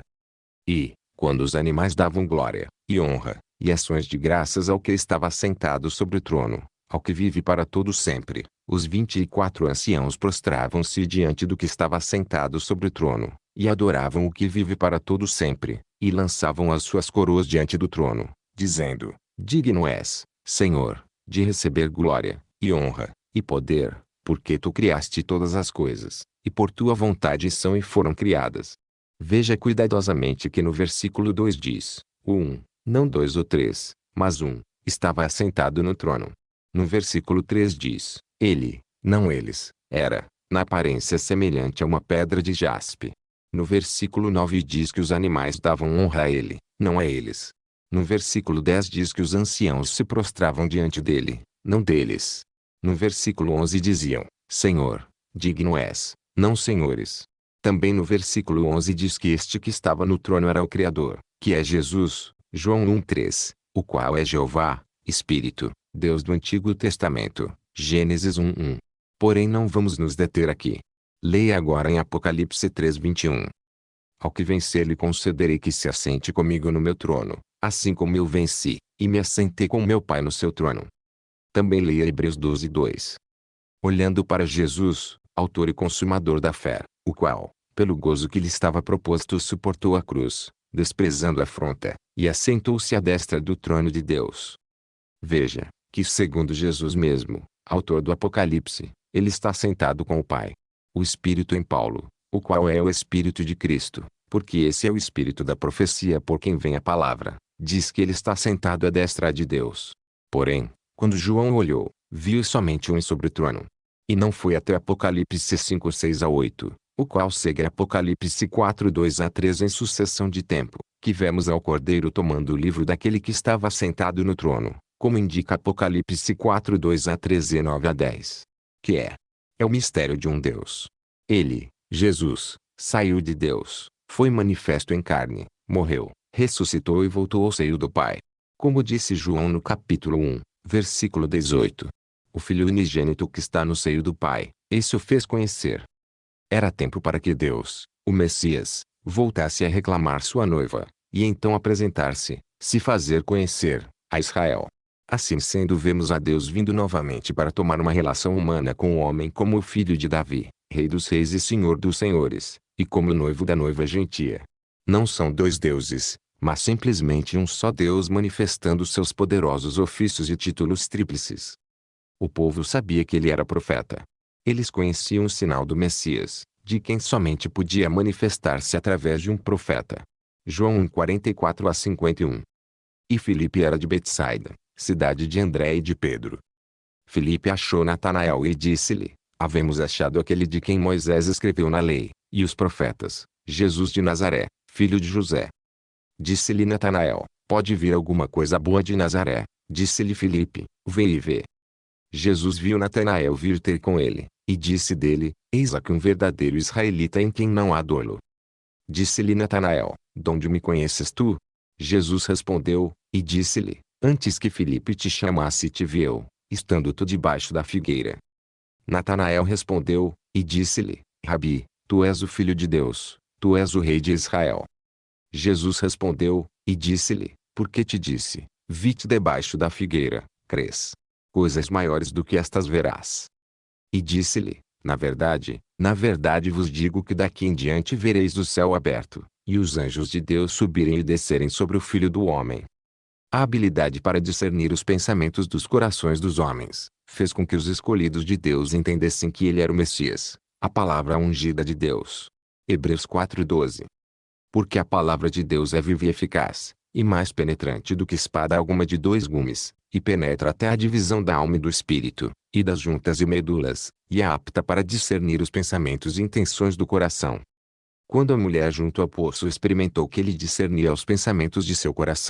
E, quando os animais davam glória, e honra, e ações de graças ao que estava assentado sobre o trono, ao que vive para todo sempre, os vinte e quatro anciãos prostravam-se diante do que estava assentado sobre o trono, e adoravam o que vive para todo sempre, e lançavam as suas coroas diante do trono, dizendo, digno és, Senhor, de receber glória, e honra, e poder, porque tu criaste todas as coisas, e por tua vontade são e foram criadas. Veja cuidadosamente que no versículo dois diz, o um, não dois ou três, mas um, estava assentado no trono. No versículo três diz, ele, não eles, era, na aparência semelhante a uma pedra de jaspe. No versículo nove diz que os animais davam honra a ele, não a eles. No versículo dez diz que os anciãos se prostravam diante dele, não deles. No versículo onze diziam, Senhor, digno és, não senhores. Também no versículo onze diz que este que estava no trono era o Criador, que é Jesus, João um três, o qual é Jeová, Espírito, Deus do Antigo Testamento, Gênesis um um. Porém não vamos nos deter aqui. Leia agora em Apocalipse três vinte e um. Ao que vencer lhe concederei que se assente comigo no meu trono, assim como eu venci, e me assentei com meu Pai no seu trono. Também leia Hebreus doze dois. Olhando para Jesus, autor e consumador da fé, o qual, pelo gozo que lhe estava proposto suportou a cruz, desprezando a afronta, e assentou-se à destra do trono de Deus. Veja, que segundo Jesus mesmo, autor do Apocalipse, ele está sentado com o Pai. O Espírito em Paulo, o qual é o Espírito de Cristo, porque esse é o Espírito da profecia por quem vem a palavra, diz que ele está sentado à destra de Deus. Porém, quando João olhou, viu somente um sobre o trono. E não foi até Apocalipse cinco seis a oito, o qual segue Apocalipse quatro dois a três em sucessão de tempo, que vemos ao Cordeiro tomando o livro daquele que estava sentado no trono, como indica Apocalipse quatro dois a três e nove a dez. Que é? É o mistério de um Deus. Ele, Jesus, saiu de Deus, foi manifesto em carne, morreu, ressuscitou e voltou ao seio do Pai. Como disse João no capítulo um, versículo dezoito. O Filho unigênito que está no seio do Pai, esse o fez conhecer. Era tempo para que Deus, o Messias, voltasse a reclamar sua noiva, e então apresentar-se, se fazer conhecer, a Israel. Assim sendo, vemos a Deus vindo novamente para tomar uma relação humana com o homem como o filho de Davi, rei dos reis e senhor dos senhores, e como noivo da noiva gentia. Não são dois deuses, mas simplesmente um só Deus manifestando seus poderosos ofícios e títulos tríplices. O povo sabia que ele era profeta. Eles conheciam o sinal do Messias, de quem somente podia manifestar-se através de um profeta. João um quarenta e quatro a cinquenta e um. E Filipe era de Betsaida, cidade de André e de Pedro. Filipe achou Natanael e disse-lhe, havemos achado aquele de quem Moisés escreveu na lei, e os profetas, Jesus de Nazaré, filho de José. Disse-lhe Natanael, pode vir alguma coisa boa de Nazaré? Disse-lhe Filipe, vê e vê. Jesus viu Natanael vir ter com ele, e disse dele, eis aqui um verdadeiro israelita em quem não há dolo. Disse-lhe Natanael, donde me conheces tu? Jesus respondeu, e disse-lhe, antes que Filipe te chamasse te vi eu, estando tu debaixo da figueira. Natanael respondeu, e disse-lhe, Rabi, tu és o Filho de Deus, tu és o Rei de Israel. Jesus respondeu, e disse-lhe, porque te disse, vi-te debaixo da figueira, crês? Coisas maiores do que estas verás. E disse-lhe, na verdade, na verdade vos digo que daqui em diante vereis o céu aberto, e os anjos de Deus subirem e descerem sobre o Filho do Homem. A habilidade para discernir os pensamentos dos corações dos homens, fez com que os escolhidos de Deus entendessem que ele era o Messias, a palavra ungida de Deus. Hebreus quatro doze. Porque a palavra de Deus é viva e eficaz, e mais penetrante do que espada alguma de dois gumes, e penetra até a divisão da alma e do espírito, e das juntas e medulas, e é apta para discernir os pensamentos e intenções do coração. Quando a mulher junto ao poço experimentou que ele discernia os pensamentos de seu coração,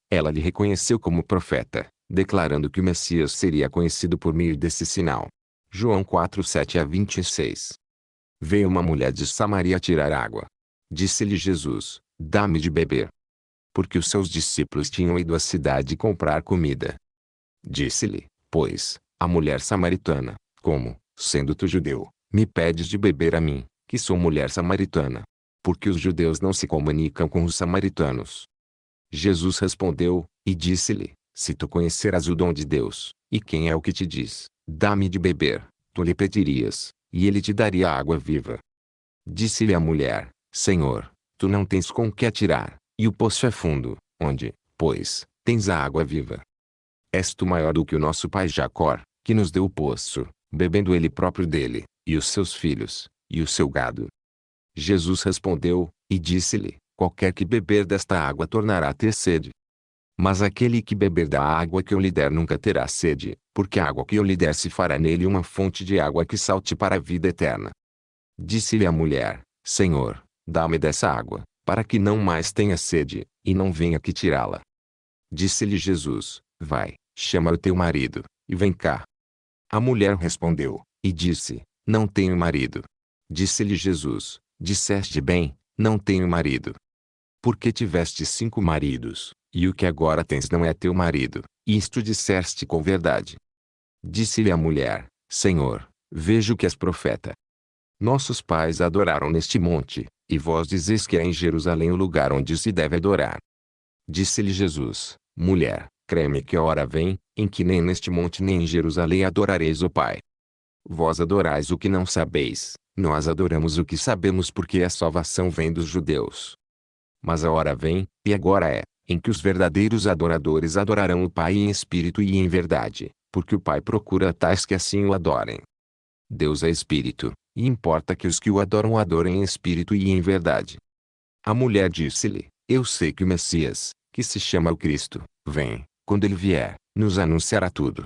Ela lhe reconheceu como profeta, declarando que o Messias seria conhecido por meio desse sinal. João quatro, sete a vinte e seis. Veio uma mulher de Samaria tirar água. Disse-lhe Jesus: Dá-me de beber. Porque os seus discípulos tinham ido à cidade comprar comida. Disse-lhe, pois, a mulher samaritana: Como, sendo tu judeu, me pedes de beber a mim, que sou mulher samaritana? Porque os judeus não se comunicam com os samaritanos. Jesus respondeu, e disse-lhe: Se tu conheceras o dom de Deus, e quem é o que te diz: Dá-me de beber, tu lhe pedirias, e ele te daria água viva. Disse-lhe a mulher: Senhor, tu não tens com que atirar, e o poço é fundo. Onde, pois, tens a água viva? És tu maior do que o nosso pai Jacó, que nos deu o poço, bebendo ele próprio dele, e os seus filhos, e o seu gado? Jesus respondeu, e disse-lhe: Qualquer que beber desta água tornará a ter sede. Mas aquele que beber da água que eu lhe der nunca terá sede, porque a água que eu lhe der se fará nele uma fonte de água que salte para a vida eterna. Disse-lhe a mulher: Senhor, dá-me dessa água, para que não mais tenha sede, e não venha aqui tirá-la. Disse-lhe Jesus: Vai, chama o teu marido, e vem cá. A mulher respondeu, e disse: Não tenho marido. Disse-lhe Jesus: Disseste bem, não tenho marido. Porque tiveste cinco maridos, e o que agora tens não é teu marido, isto disseste com verdade. Disse-lhe a mulher: Senhor, vejo que és profeta. Nossos pais adoraram neste monte, e vós dizeis que é em Jerusalém o lugar onde se deve adorar. Disse-lhe Jesus: Mulher, crê-me que a hora vem, em que nem neste monte nem em Jerusalém adorareis o Pai. Vós adorais o que não sabeis, nós adoramos o que sabemos, porque a salvação vem dos judeus. Mas a hora vem, e agora é, em que os verdadeiros adoradores adorarão o Pai em espírito e em verdade, porque o Pai procura tais que assim o adorem. Deus é espírito, e importa que os que o adoram adorem em espírito e em verdade. A mulher disse-lhe: Eu sei que o Messias, que se chama o Cristo, vem. Quando ele vier, nos anunciará tudo.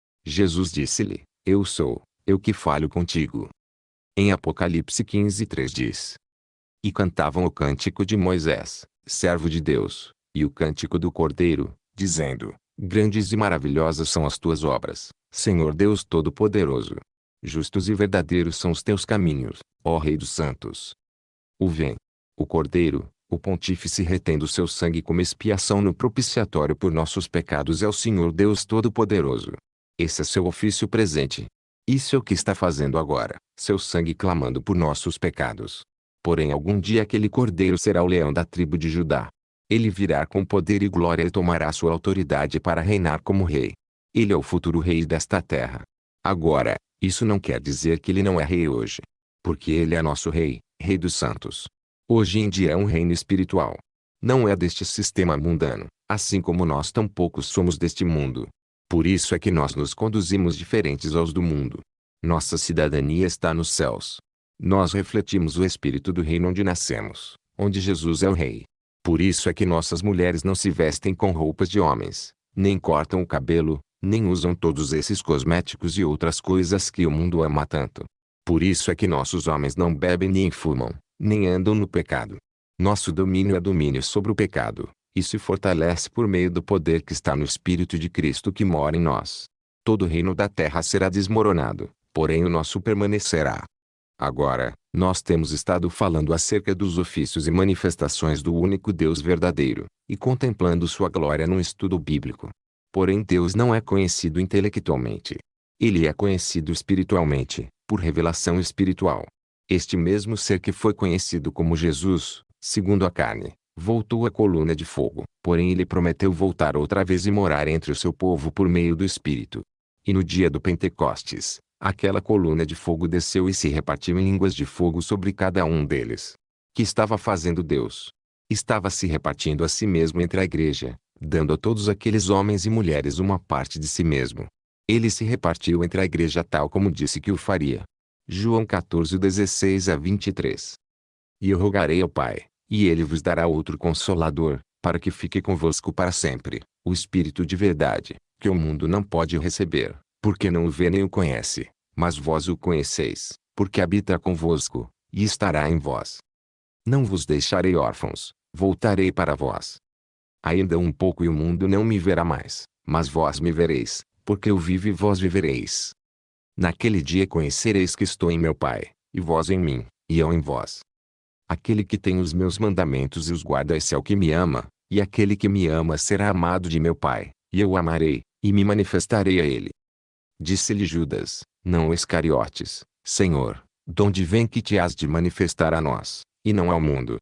Jesus disse-lhe: Eu sou, eu que falo contigo. Em Apocalipse quinze, três diz: E cantavam o cântico de Moisés, servo de Deus, e o cântico do Cordeiro, dizendo: Grandes e maravilhosas são as tuas obras, Senhor Deus Todo-Poderoso. Justos e verdadeiros são os teus caminhos, ó Rei dos santos. O vem. O Cordeiro, o Pontífice, retendo seu sangue como expiação no propiciatório por nossos pecados, é o Senhor Deus Todo-Poderoso. Esse é seu ofício presente. Isso é o que está fazendo agora, seu sangue clamando por nossos pecados. Porém algum dia aquele Cordeiro será o leão da tribo de Judá. Ele virá com poder e glória e tomará sua autoridade para reinar como rei. Ele é o futuro rei desta terra. Agora, isso não quer dizer que ele não é rei hoje. Porque ele é nosso rei, rei dos santos. Hoje em dia é um reino espiritual. Não é deste sistema mundano, assim como nós tampouco somos deste mundo. Por isso é que nós nos conduzimos diferentes aos do mundo. Nossa cidadania está nos céus. Nós refletimos o espírito do reino onde nascemos, onde Jesus é o rei. Por isso é que nossas mulheres não se vestem com roupas de homens, nem cortam o cabelo, nem usam todos esses cosméticos e outras coisas que o mundo ama tanto. Por isso é que nossos homens não bebem nem fumam, nem andam no pecado. Nosso domínio é domínio sobre o pecado, e se fortalece por meio do poder que está no Espírito de Cristo que mora em nós. Todo o reino da terra será desmoronado, porém o nosso permanecerá. Agora, nós temos estado falando acerca dos ofícios e manifestações do único Deus verdadeiro, e contemplando sua glória num estudo bíblico. Porém Deus não é conhecido intelectualmente. Ele é conhecido espiritualmente, por revelação espiritual. Este mesmo ser que foi conhecido como Jesus, segundo a carne, voltou à coluna de fogo, porém ele prometeu voltar outra vez e morar entre o seu povo por meio do Espírito. E no dia do Pentecostes, aquela coluna de fogo desceu e se repartiu em línguas de fogo sobre cada um deles. Que estava fazendo Deus? Estava se repartindo a si mesmo entre a igreja, dando a todos aqueles homens e mulheres uma parte de si mesmo. Ele se repartiu entre a igreja tal como disse que o faria. João quatorze, dezesseis a vinte e três. E eu rogarei ao Pai, e ele vos dará outro Consolador, para que fique convosco para sempre, o Espírito de verdade, que o mundo não pode receber, porque não o vê nem o conhece, mas vós o conheceis, porque habita convosco, e estará em vós. Não vos deixarei órfãos, voltarei para vós. Ainda um pouco e o mundo não me verá mais, mas vós me vereis, porque eu vivo e vós vivereis. Naquele dia conhecereis que estou em meu Pai, e vós em mim, e eu em vós. Aquele que tem os meus mandamentos e os guarda, esse é o que me ama, e aquele que me ama será amado de meu Pai, e eu o amarei, e me manifestarei a ele. Disse-lhe Judas, não Iscariotes, Senhor, donde vem que te has de manifestar a nós, e não ao mundo?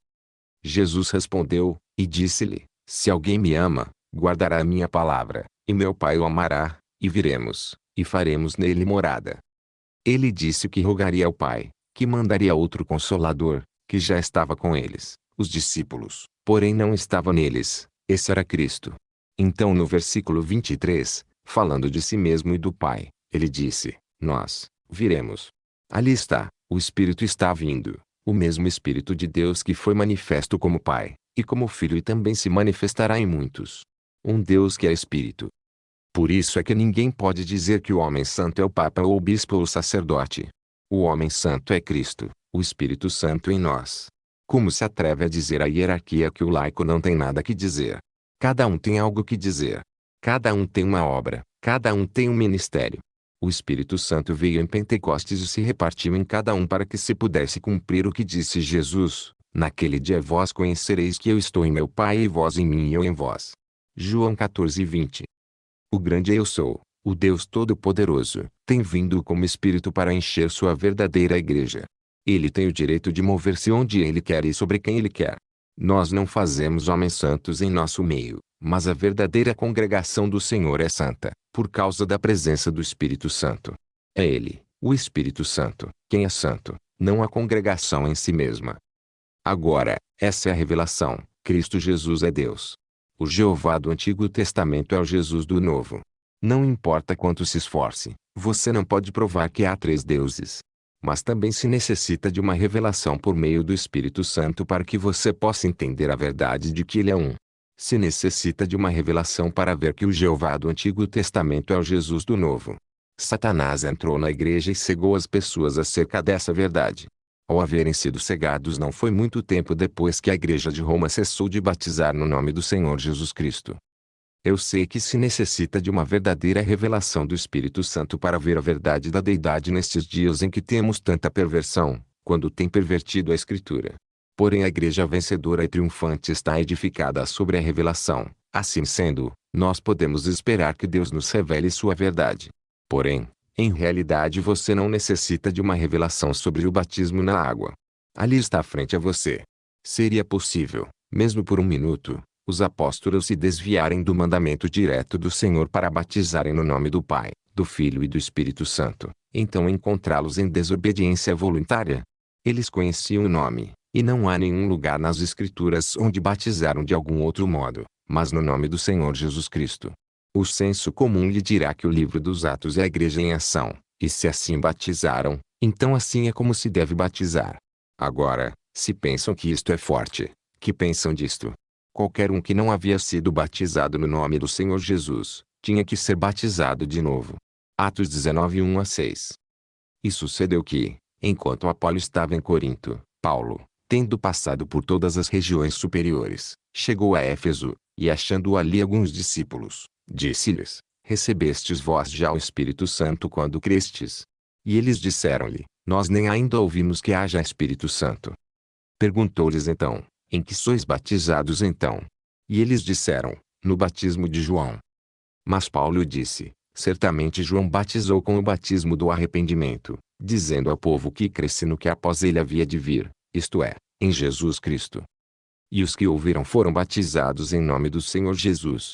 Jesus respondeu, e disse-lhe, se alguém me ama, guardará a minha palavra, e meu Pai o amará, e viremos, e faremos nele morada. Ele disse que rogaria ao Pai, que mandaria outro Consolador, que já estava com eles, os discípulos, porém não estava neles, esse era Cristo. Então no versículo vinte e três, falando de si mesmo e do Pai, ele disse, nós, viremos. Ali está, o Espírito está vindo, o mesmo Espírito de Deus que foi manifesto como Pai, e como Filho e também se manifestará em muitos. Um Deus que é Espírito. Por isso é que ninguém pode dizer que o homem santo é o Papa ou o Bispo ou o sacerdote. O homem santo é Cristo, o Espírito Santo em nós. Como se atreve a dizer a hierarquia que o laico não tem nada que dizer? Cada um tem algo que dizer. Cada um tem uma obra, cada um tem um ministério. O Espírito Santo veio em Pentecostes e se repartiu em cada um para que se pudesse cumprir o que disse Jesus, naquele dia vós conhecereis que eu estou em meu Pai e vós em mim e eu em vós. João quatorze, vinte. O grande eu sou, o Deus Todo-Poderoso, tem vindo como Espírito para encher sua verdadeira igreja. Ele tem o direito de mover-se onde ele quer e sobre quem ele quer. Nós não fazemos homens santos em nosso meio, mas a verdadeira congregação do Senhor é santa, por causa da presença do Espírito Santo. É Ele, o Espírito Santo, quem é santo, não a congregação em si mesma. Agora, essa é a revelação, Cristo Jesus é Deus. O Jeová do Antigo Testamento é o Jesus do Novo. Não importa quanto se esforce, você não pode provar que há três deuses. Mas também se necessita de uma revelação por meio do Espírito Santo para que você possa entender a verdade de que ele é um. Se necessita de uma revelação para ver que o Jeová do Antigo Testamento é o Jesus do Novo. Satanás entrou na igreja e cegou as pessoas acerca dessa verdade. Ao haverem sido cegados, não foi muito tempo depois que a igreja de Roma cessou de batizar no nome do Senhor Jesus Cristo. Eu sei que se necessita de uma verdadeira revelação do Espírito Santo para ver a verdade da deidade nestes dias em que temos tanta perversão, quando tem pervertido a Escritura. Porém a igreja vencedora e triunfante está edificada sobre a revelação. Assim sendo, nós podemos esperar que Deus nos revele sua verdade. Porém, em realidade você não necessita de uma revelação sobre o batismo na água. Ali está à frente a você. Seria possível, mesmo por um minuto, os apóstolos se desviarem do mandamento direto do Senhor para batizarem no nome do Pai, do Filho e do Espírito Santo, então encontrá-los em desobediência voluntária? Eles conheciam o nome, e não há nenhum lugar nas Escrituras onde batizaram de algum outro modo, mas no nome do Senhor Jesus Cristo. O senso comum lhe dirá que o livro dos Atos é a igreja em ação, e se assim batizaram, então assim é como se deve batizar. Agora, se pensam que isto é forte, que pensam disto? Qualquer um que não havia sido batizado no nome do Senhor Jesus, tinha que ser batizado de novo. Atos dezenove, um a seis. E sucedeu que, enquanto Apolo estava em Corinto, Paulo, tendo passado por todas as regiões superiores, chegou a Éfeso, e achando ali alguns discípulos, disse-lhes, recebestes vós já o Espírito Santo quando crestes? E eles disseram-lhe, nós nem ainda ouvimos que haja Espírito Santo. Perguntou-lhes então, em que sois batizados então? E eles disseram, no batismo de João. Mas Paulo disse, certamente João batizou com o batismo do arrependimento, dizendo ao povo que cresce no que após ele havia de vir, isto é, em Jesus Cristo. E os que ouviram foram batizados em nome do Senhor Jesus.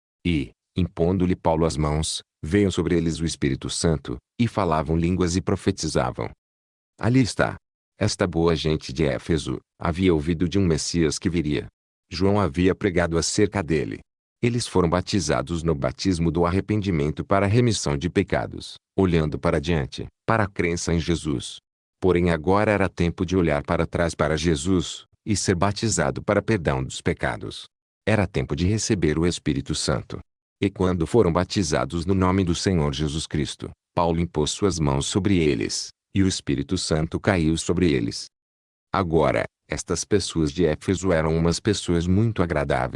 E, impondo-lhe Paulo as mãos, veio sobre eles o Espírito Santo, e falavam línguas e profetizavam. Ali está. Esta boa gente de Éfeso havia ouvido de um Messias que viria. João havia pregado acerca dele. Eles foram batizados no batismo do arrependimento para a remissão de pecados, olhando para diante, para a crença em Jesus. Porém agora era tempo de olhar para trás para Jesus, e ser batizado para perdão dos pecados. Era tempo de receber o Espírito Santo. E quando foram batizados no nome do Senhor Jesus Cristo, Paulo impôs suas mãos sobre eles, e o Espírito Santo caiu sobre eles. Agora, estas pessoas de Éfeso eram umas pessoas muito agradáveis,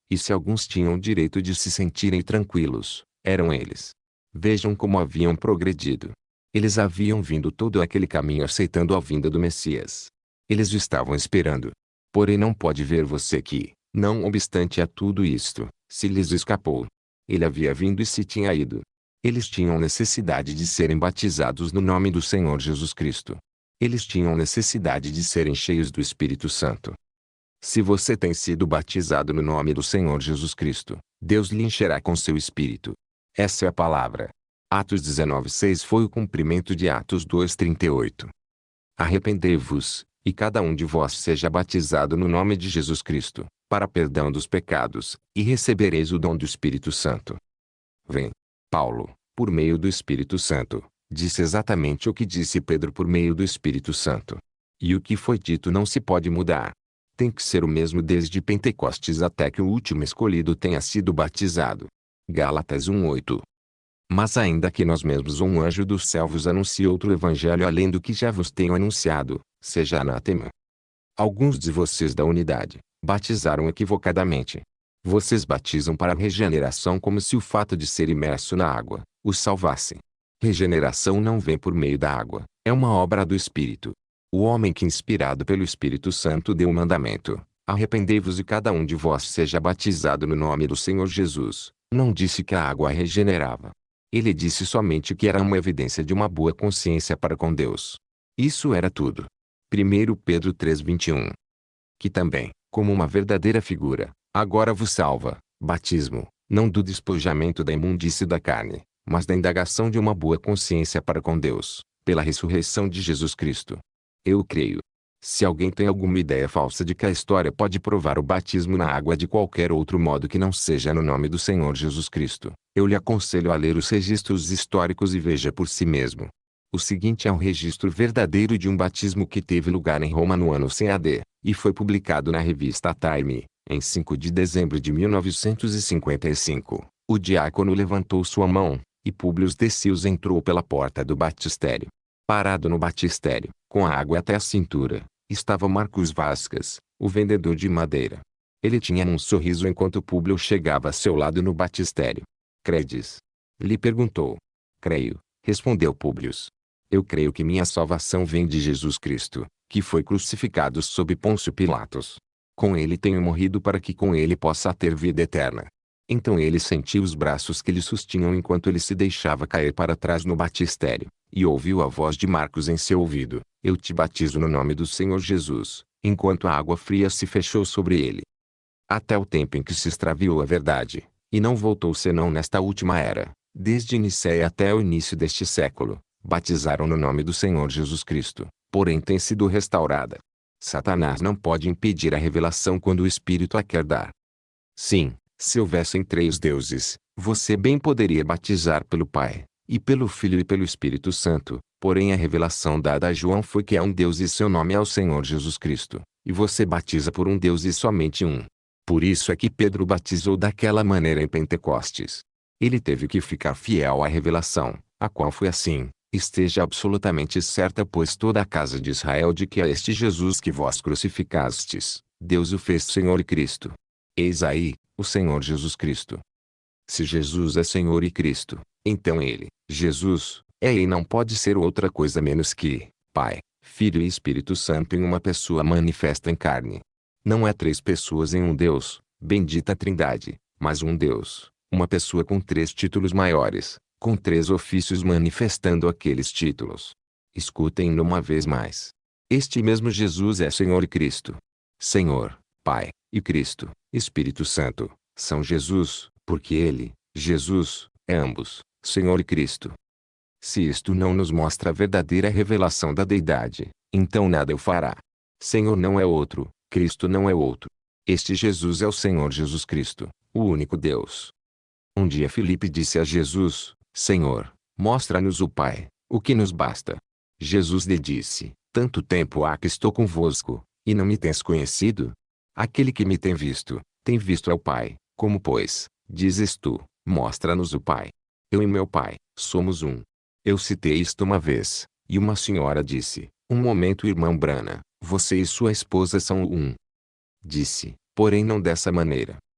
E se alguns tinham o direito de se sentirem tranquilos, eram eles. Vejam como haviam progredido. Eles haviam vindo todo aquele caminho aceitando a vinda do Messias. Eles o estavam esperando. Porém não pode ver você que, não obstante a tudo isto, se lhes escapou. Ele havia vindo e se tinha ido. Eles tinham necessidade de serem batizados no nome do Senhor Jesus Cristo. Eles tinham necessidade de serem cheios do Espírito Santo. Se você tem sido batizado no nome do Senhor Jesus Cristo, Deus lhe encherá com seu Espírito. Essa é a palavra. Atos dezenove, seis foi o cumprimento de Atos dois, trinta e oito. Arrependei-vos, e cada um de vós seja batizado no nome de Jesus Cristo, para perdão dos pecados, e recebereis o dom do Espírito Santo. Vem. Paulo, por meio do Espírito Santo, disse exatamente o que disse Pedro por meio do Espírito Santo. E o que foi dito não se pode mudar. Tem que ser o mesmo desde Pentecostes até que o último escolhido tenha sido batizado. Gálatas um, oito. Mas ainda que nós mesmos ou um anjo do céu vos anuncie outro evangelho além do que já vos tenho anunciado, seja anátema. Alguns de vocês da unidade, batizaram equivocadamente. Vocês batizam para a regeneração como se o fato de ser imerso na água, os salvasse. Regeneração não vem por meio da água, é uma obra do Espírito. O homem que inspirado pelo Espírito Santo deu o mandamento: arrependei-vos e cada um de vós seja batizado no nome do Senhor Jesus. Não disse que a água regenerava. Ele disse somente que era uma evidência de uma boa consciência para com Deus. Isso era tudo. primeiro Pedro três, vinte e um. Que também, como uma verdadeira figura, agora vos salva, batismo, não do despojamento da imundície da carne, mas da indagação de uma boa consciência para com Deus, pela ressurreição de Jesus Cristo. Eu creio. Se alguém tem alguma ideia falsa de que a história pode provar o batismo na água de qualquer outro modo que não seja no nome do Senhor Jesus Cristo, eu lhe aconselho a ler os registros históricos e veja por si mesmo. O seguinte é um registro verdadeiro de um batismo que teve lugar em Roma no ano cem A D, e foi publicado na revista Time, em cinco de dezembro de mil novecentos e cinquenta e cinco. O diácono levantou sua mão, e Públio Decius entrou pela porta do batistério. Parado no batistério, com a água até a cintura, estava Marcos Vascas, o vendedor de madeira. Ele tinha um sorriso enquanto Públio chegava a seu lado no batistério. Credes? Lhe perguntou. Creio, respondeu Públio. Eu creio que minha salvação vem de Jesus Cristo, que foi crucificado sob Pôncio Pilatos. Com ele tenho morrido para que com ele possa ter vida eterna. Então ele sentiu os braços que lhe sustinham enquanto ele se deixava cair para trás no batistério, e ouviu a voz de Marcos em seu ouvido: eu te batizo no nome do Senhor Jesus, enquanto a água fria se fechou sobre ele. Até o tempo em que se extraviou a verdade, e não voltou senão nesta última era, desde Nicéia até o início deste século, batizaram no nome do Senhor Jesus Cristo, porém tem sido restaurada. Satanás não pode impedir a revelação quando o Espírito a quer dar. Sim, se houvessem três deuses, você bem poderia batizar pelo Pai, e pelo Filho e pelo Espírito Santo, porém a revelação dada a João foi que há um Deus e seu nome é o Senhor Jesus Cristo, e você batiza por um Deus e somente um. Por isso é que Pedro batizou daquela maneira em Pentecostes. Ele teve que ficar fiel à revelação, a qual foi assim: esteja absolutamente certa, pois toda a casa de Israel, de que a este Jesus que vós crucificastes, Deus o fez Senhor e Cristo. Eis aí, o Senhor Jesus Cristo. Se Jesus é Senhor e Cristo, então ele, Jesus, é e não pode ser outra coisa menos que Pai, Filho e Espírito Santo em uma pessoa manifesta em carne. Não é três pessoas em um Deus, bendita Trindade, mas um Deus, uma pessoa com três títulos maiores, com três ofícios manifestando aqueles títulos. Escutem-no uma vez mais. Este mesmo Jesus é Senhor e Cristo. Senhor, Pai, e Cristo, Espírito Santo, são Jesus, porque Ele, Jesus, é ambos, Senhor e Cristo. Se isto não nos mostra a verdadeira revelação da Deidade, então nada o fará. Senhor não é outro, Cristo não é outro. Este Jesus é o Senhor Jesus Cristo, o único Deus. Um dia Filipe disse a Jesus: Senhor, mostra-nos o Pai, o que nos basta. Jesus lhe disse: tanto tempo há que estou convosco, e não me tens conhecido? Aquele que me tem visto, tem visto ao Pai. Como pois, dizes tu, mostra-nos o Pai? Eu e meu Pai, somos um. Eu citei isto uma vez, e uma senhora disse: um momento, irmão Brana, você e sua esposa são um. Disse, porém não dessa maneira.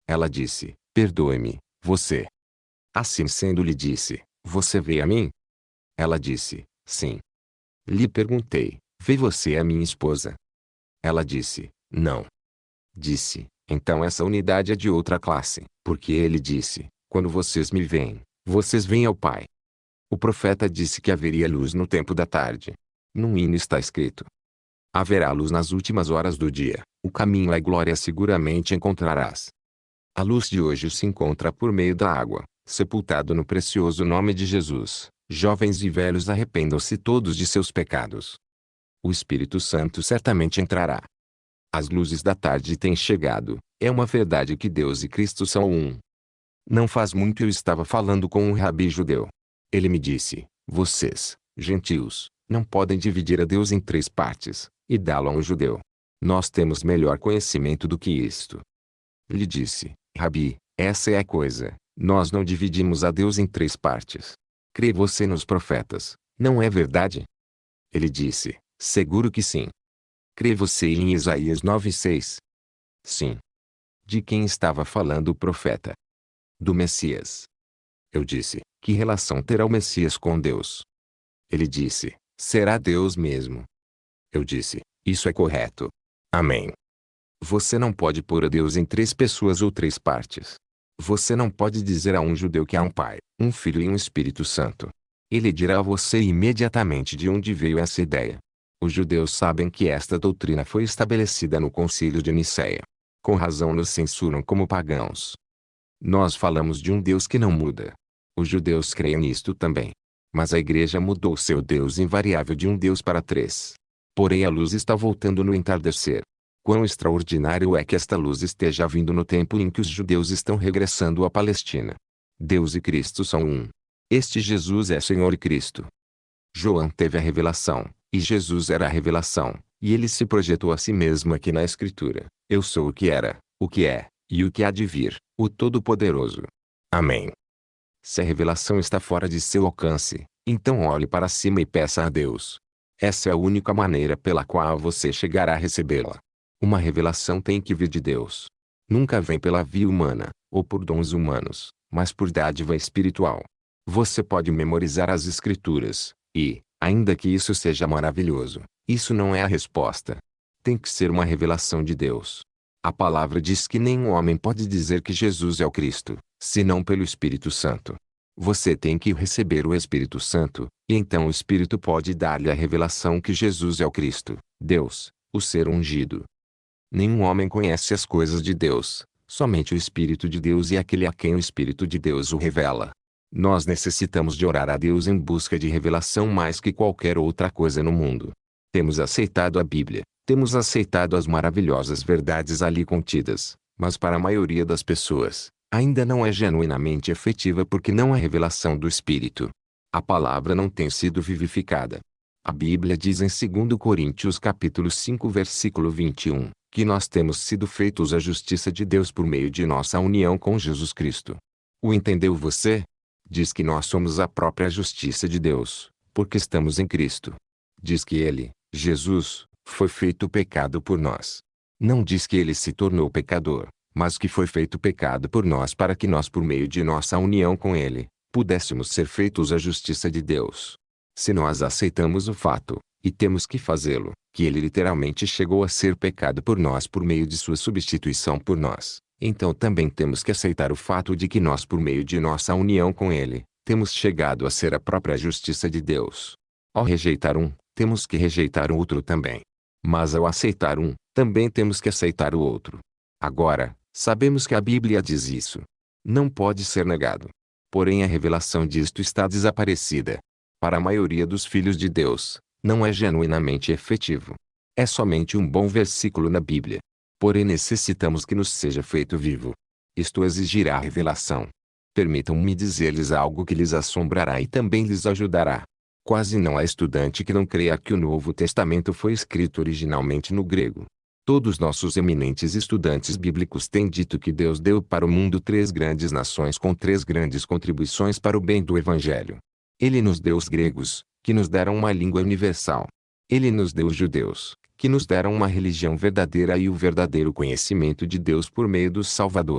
Ela disse, perdoe-me, você. Assim sendo lhe disse, você veio a mim? Ela disse, sim. Lhe perguntei, vê você a minha esposa? Ela disse, não. Disse, então essa unidade é de outra classe, porque ele disse, quando vocês me veem, vocês veem ao Pai. O profeta disse que haveria luz no tempo da tarde. Num hino está escrito, haverá luz nas últimas horas do dia, o caminho à glória seguramente encontrarás. A luz de hoje se encontra por meio da água, sepultado no precioso nome de Jesus. Jovens e velhos, arrependam-se todos de seus pecados. O Espírito Santo certamente entrará. As luzes da tarde têm chegado, é uma verdade que Deus e Cristo são um. Não faz muito eu estava falando com um rabi judeu. Ele me disse, vocês, gentios, não podem dividir a Deus em três partes, e dá-lo a um judeu. Nós temos melhor conhecimento do que isto. Lhe disse, Rabi, essa é a coisa, nós não dividimos a Deus em três partes. Crê você nos profetas, não é verdade? Ele disse, seguro que sim. Crê você em Isaías nove seis? Sim. De quem estava falando o profeta? Do Messias. Eu disse, que relação terá o Messias com Deus? Ele disse, será Deus mesmo. Eu disse, isso é correto. Amém. Você não pode pôr a Deus em três pessoas ou três partes. Você não pode dizer a um judeu que há um Pai, um Filho e um Espírito Santo. Ele dirá a você imediatamente de onde veio essa ideia. Os judeus sabem que esta doutrina foi estabelecida no Concílio de Nicéia. Com razão nos censuram como pagãos. Nós falamos de um Deus que não muda. Os judeus creem nisto também. Mas a igreja mudou seu Deus invariável de um Deus para três. Porém a luz está voltando no entardecer. Quão extraordinário é que esta luz esteja vindo no tempo em que os judeus estão regressando à Palestina. Deus e Cristo são um. Este Jesus é Senhor e Cristo. João teve a revelação, e Jesus era a revelação, e ele se projetou a si mesmo aqui na Escritura. Eu sou o que era, o que é, e o que há de vir, o Todo-Poderoso. Amém. Se a revelação está fora de seu alcance, então olhe para cima e peça a Deus. Essa é a única maneira pela qual você chegará a recebê-la. Uma revelação tem que vir de Deus. Nunca vem pela via humana, ou por dons humanos, mas por dádiva espiritual. Você pode memorizar as Escrituras, e, ainda que isso seja maravilhoso, isso não é a resposta. Tem que ser uma revelação de Deus. A palavra diz que nenhum homem pode dizer que Jesus é o Cristo, senão pelo Espírito Santo. Você tem que receber o Espírito Santo, e então o Espírito pode dar-lhe a revelação que Jesus é o Cristo, Deus, o ser ungido. Nenhum homem conhece as coisas de Deus, somente o Espírito de Deus e aquele a quem o Espírito de Deus o revela. Nós necessitamos de orar a Deus em busca de revelação mais que qualquer outra coisa no mundo. Temos aceitado a Bíblia, temos aceitado as maravilhosas verdades ali contidas, mas para a maioria das pessoas, ainda não é genuinamente efetiva porque não há revelação do Espírito. A palavra não tem sido vivificada. A Bíblia diz em segundo Coríntios capítulo cinco versículo vinte e um, que nós temos sido feitos a justiça de Deus por meio de nossa união com Jesus Cristo. O entendeu você? Diz que nós somos a própria justiça de Deus, porque estamos em Cristo. Diz que Ele, Jesus, foi feito pecado por nós. Não diz que Ele se tornou pecador, mas que foi feito pecado por nós para que nós, por meio de nossa união com Ele, pudéssemos ser feitos a justiça de Deus. Se nós aceitamos o fato, e temos que fazê-lo, que Ele literalmente chegou a ser pecado por nós por meio de sua substituição por nós, então também temos que aceitar o fato de que nós, por meio de nossa união com Ele, temos chegado a ser a própria justiça de Deus. Ao rejeitar um, temos que rejeitar o outro também. Mas ao aceitar um, também temos que aceitar o outro. Agora, sabemos que a Bíblia diz isso. Não pode ser negado. Porém a revelação disto está desaparecida. Para a maioria dos filhos de Deus, não é genuinamente efetivo. É somente um bom versículo na Bíblia. Porém necessitamos que nos seja feito vivo. Isto exigirá a revelação. Permitam-me dizer-lhes algo que lhes assombrará e também lhes ajudará. Quase não há estudante que não creia que o Novo Testamento foi escrito originalmente no grego. Todos nossos eminentes estudantes bíblicos têm dito que Deus deu para o mundo três grandes nações com três grandes contribuições para o bem do Evangelho. Ele nos deu os gregos, que nos deram uma língua universal. Ele nos deu os judeus, que nos deram uma religião verdadeira e o verdadeiro conhecimento de Deus por meio do Salvador.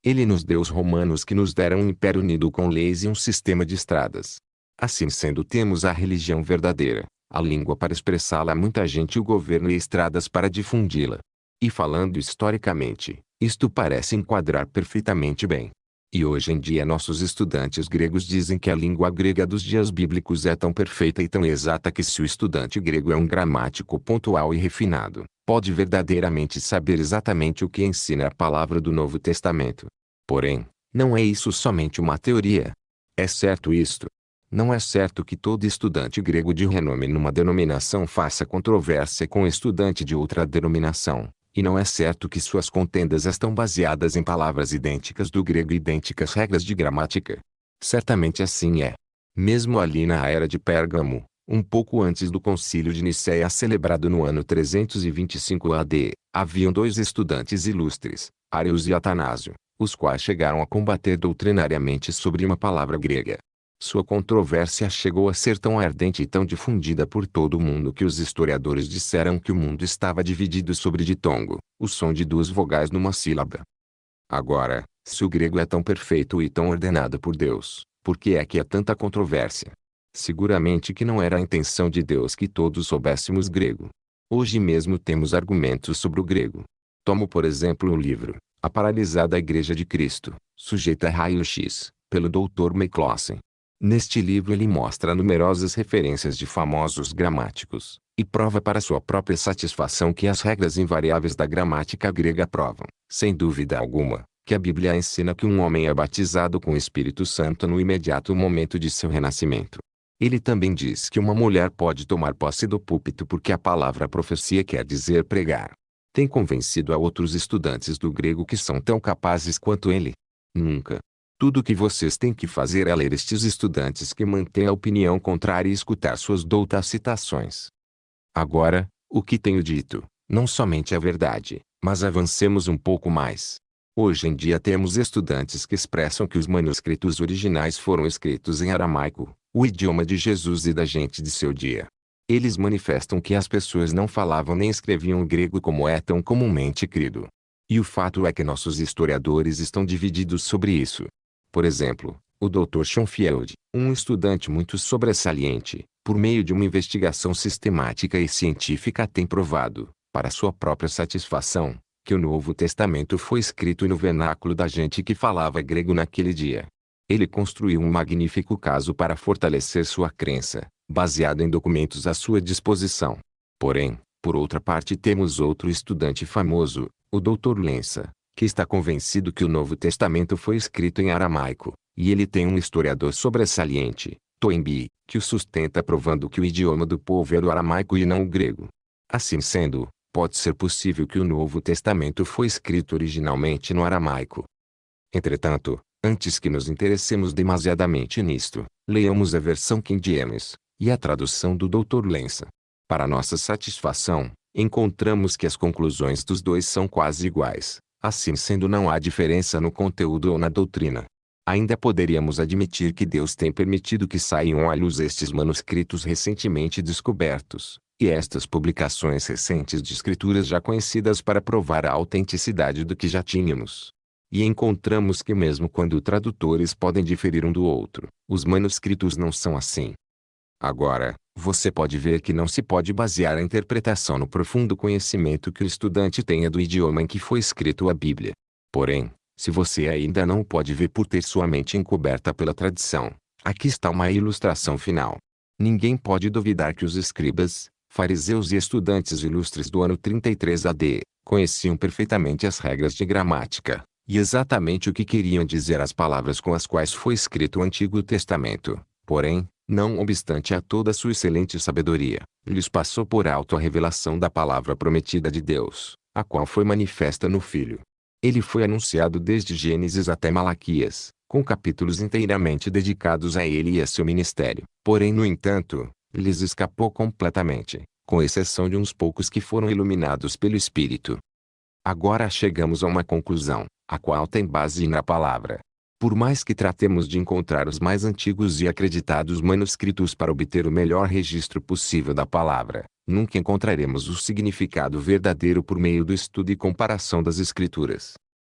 Ele nos deu os romanos que nos deram um império unido com leis e um sistema de estradas. Assim sendo, temos a religião verdadeira, a língua para expressá-la a muita gente e o governo e estradas para difundi-la. E falando historicamente, isto parece enquadrar perfeitamente bem. E hoje em dia nossos estudantes gregos dizem que a língua grega dos dias bíblicos é tão perfeita e tão exata que se o estudante grego é um gramático pontual e refinado, pode verdadeiramente saber exatamente o que ensina a palavra do Novo Testamento. Porém, não é isso somente uma teoria. É certo isto? Não é certo que todo estudante grego de renome numa denominação faça controvérsia com estudante de outra denominação. E não é certo que suas contendas estão baseadas em palavras idênticas do grego e idênticas regras de gramática. Certamente assim é. Mesmo ali na era de Pérgamo, um pouco antes do concílio de Nicéia celebrado no ano trezentos e vinte e cinco A D, haviam dois estudantes ilustres, Areus e Atanásio, os quais chegaram a combater doutrinariamente sobre uma palavra grega. Sua controvérsia chegou a ser tão ardente e tão difundida por todo o mundo que os historiadores disseram que o mundo estava dividido sobre ditongo, o som de duas vogais numa sílaba. Agora, se o grego é tão perfeito e tão ordenado por Deus, por que é que há tanta controvérsia? Seguramente que não era a intenção de Deus que todos soubéssemos grego. Hoje mesmo temos argumentos sobre o grego. Tomo por exemplo o livro, A Paralisada Igreja de Cristo, sujeita a raio-x, pelo doutor McCloskey. Neste livro ele mostra numerosas referências de famosos gramáticos, e prova para sua própria satisfação que as regras invariáveis da gramática grega provam, sem dúvida alguma, que a Bíblia ensina que um homem é batizado com o Espírito Santo no imediato momento de seu renascimento. Ele também diz que uma mulher pode tomar posse do púlpito porque a palavra profecia quer dizer pregar. Tem convencido a outros estudantes do grego que são tão capazes quanto ele? Nunca. Tudo o que vocês têm que fazer é ler estes estudantes que mantêm a opinião contrária e escutar suas doutas citações. Agora, o que tenho dito, não somente é verdade, mas avancemos um pouco mais. Hoje em dia temos estudantes que expressam que os manuscritos originais foram escritos em aramaico, o idioma de Jesus e da gente de seu dia. Eles manifestam que as pessoas não falavam nem escreviam o grego como é tão comumente crido. E o fato é que nossos historiadores estão divididos sobre isso. Por exemplo, o doutor Schoenfield, um estudante muito sobressaliente, por meio de uma investigação sistemática e científica tem provado, para sua própria satisfação, que o Novo Testamento foi escrito no vernáculo da gente que falava grego naquele dia. Ele construiu um magnífico caso para fortalecer sua crença, baseado em documentos à sua disposição. Porém, por outra parte temos outro estudante famoso, o doutor Lensa, que está convencido que o Novo Testamento foi escrito em aramaico, e ele tem um historiador sobressaliente, Toynbee, que o sustenta provando que o idioma do povo era o aramaico e não o grego. Assim sendo, pode ser possível que o Novo Testamento foi escrito originalmente no aramaico. Entretanto, antes que nos interessemos demasiadamente nisto, leamos a versão King James, e a tradução do doutor Lensa. Para nossa satisfação, encontramos que as conclusões dos dois são quase iguais. Assim sendo, não há diferença no conteúdo ou na doutrina. Ainda poderíamos admitir que Deus tem permitido que saiam à luz estes manuscritos recentemente descobertos, e estas publicações recentes de escrituras já conhecidas para provar a autenticidade do que já tínhamos. E encontramos que mesmo quando tradutores podem diferir um do outro, os manuscritos não são assim. Agora, você pode ver que não se pode basear a interpretação no profundo conhecimento que o estudante tenha do idioma em que foi escrito a Bíblia. Porém, se você ainda não o pode ver por ter sua mente encoberta pela tradição, aqui está uma ilustração final. Ninguém pode duvidar que os escribas, fariseus e estudantes ilustres do ano trinta e três A D, conheciam perfeitamente as regras de gramática, e exatamente o que queriam dizer as palavras com as quais foi escrito o Antigo Testamento. Porém, não obstante a toda sua excelente sabedoria, lhes passou por alto a revelação da palavra prometida de Deus, a qual foi manifesta no Filho. Ele foi anunciado desde Gênesis até Malaquias, com capítulos inteiramente dedicados a ele e a seu ministério. Porém, no entanto, lhes escapou completamente, com exceção de uns poucos que foram iluminados pelo Espírito. Agora chegamos a uma conclusão, a qual tem base na palavra. Por mais que tratemos de encontrar os mais antigos e acreditados manuscritos para obter o melhor registro possível da palavra, nunca encontraremos o significado verdadeiro por meio do estudo e comparação das Escrituras.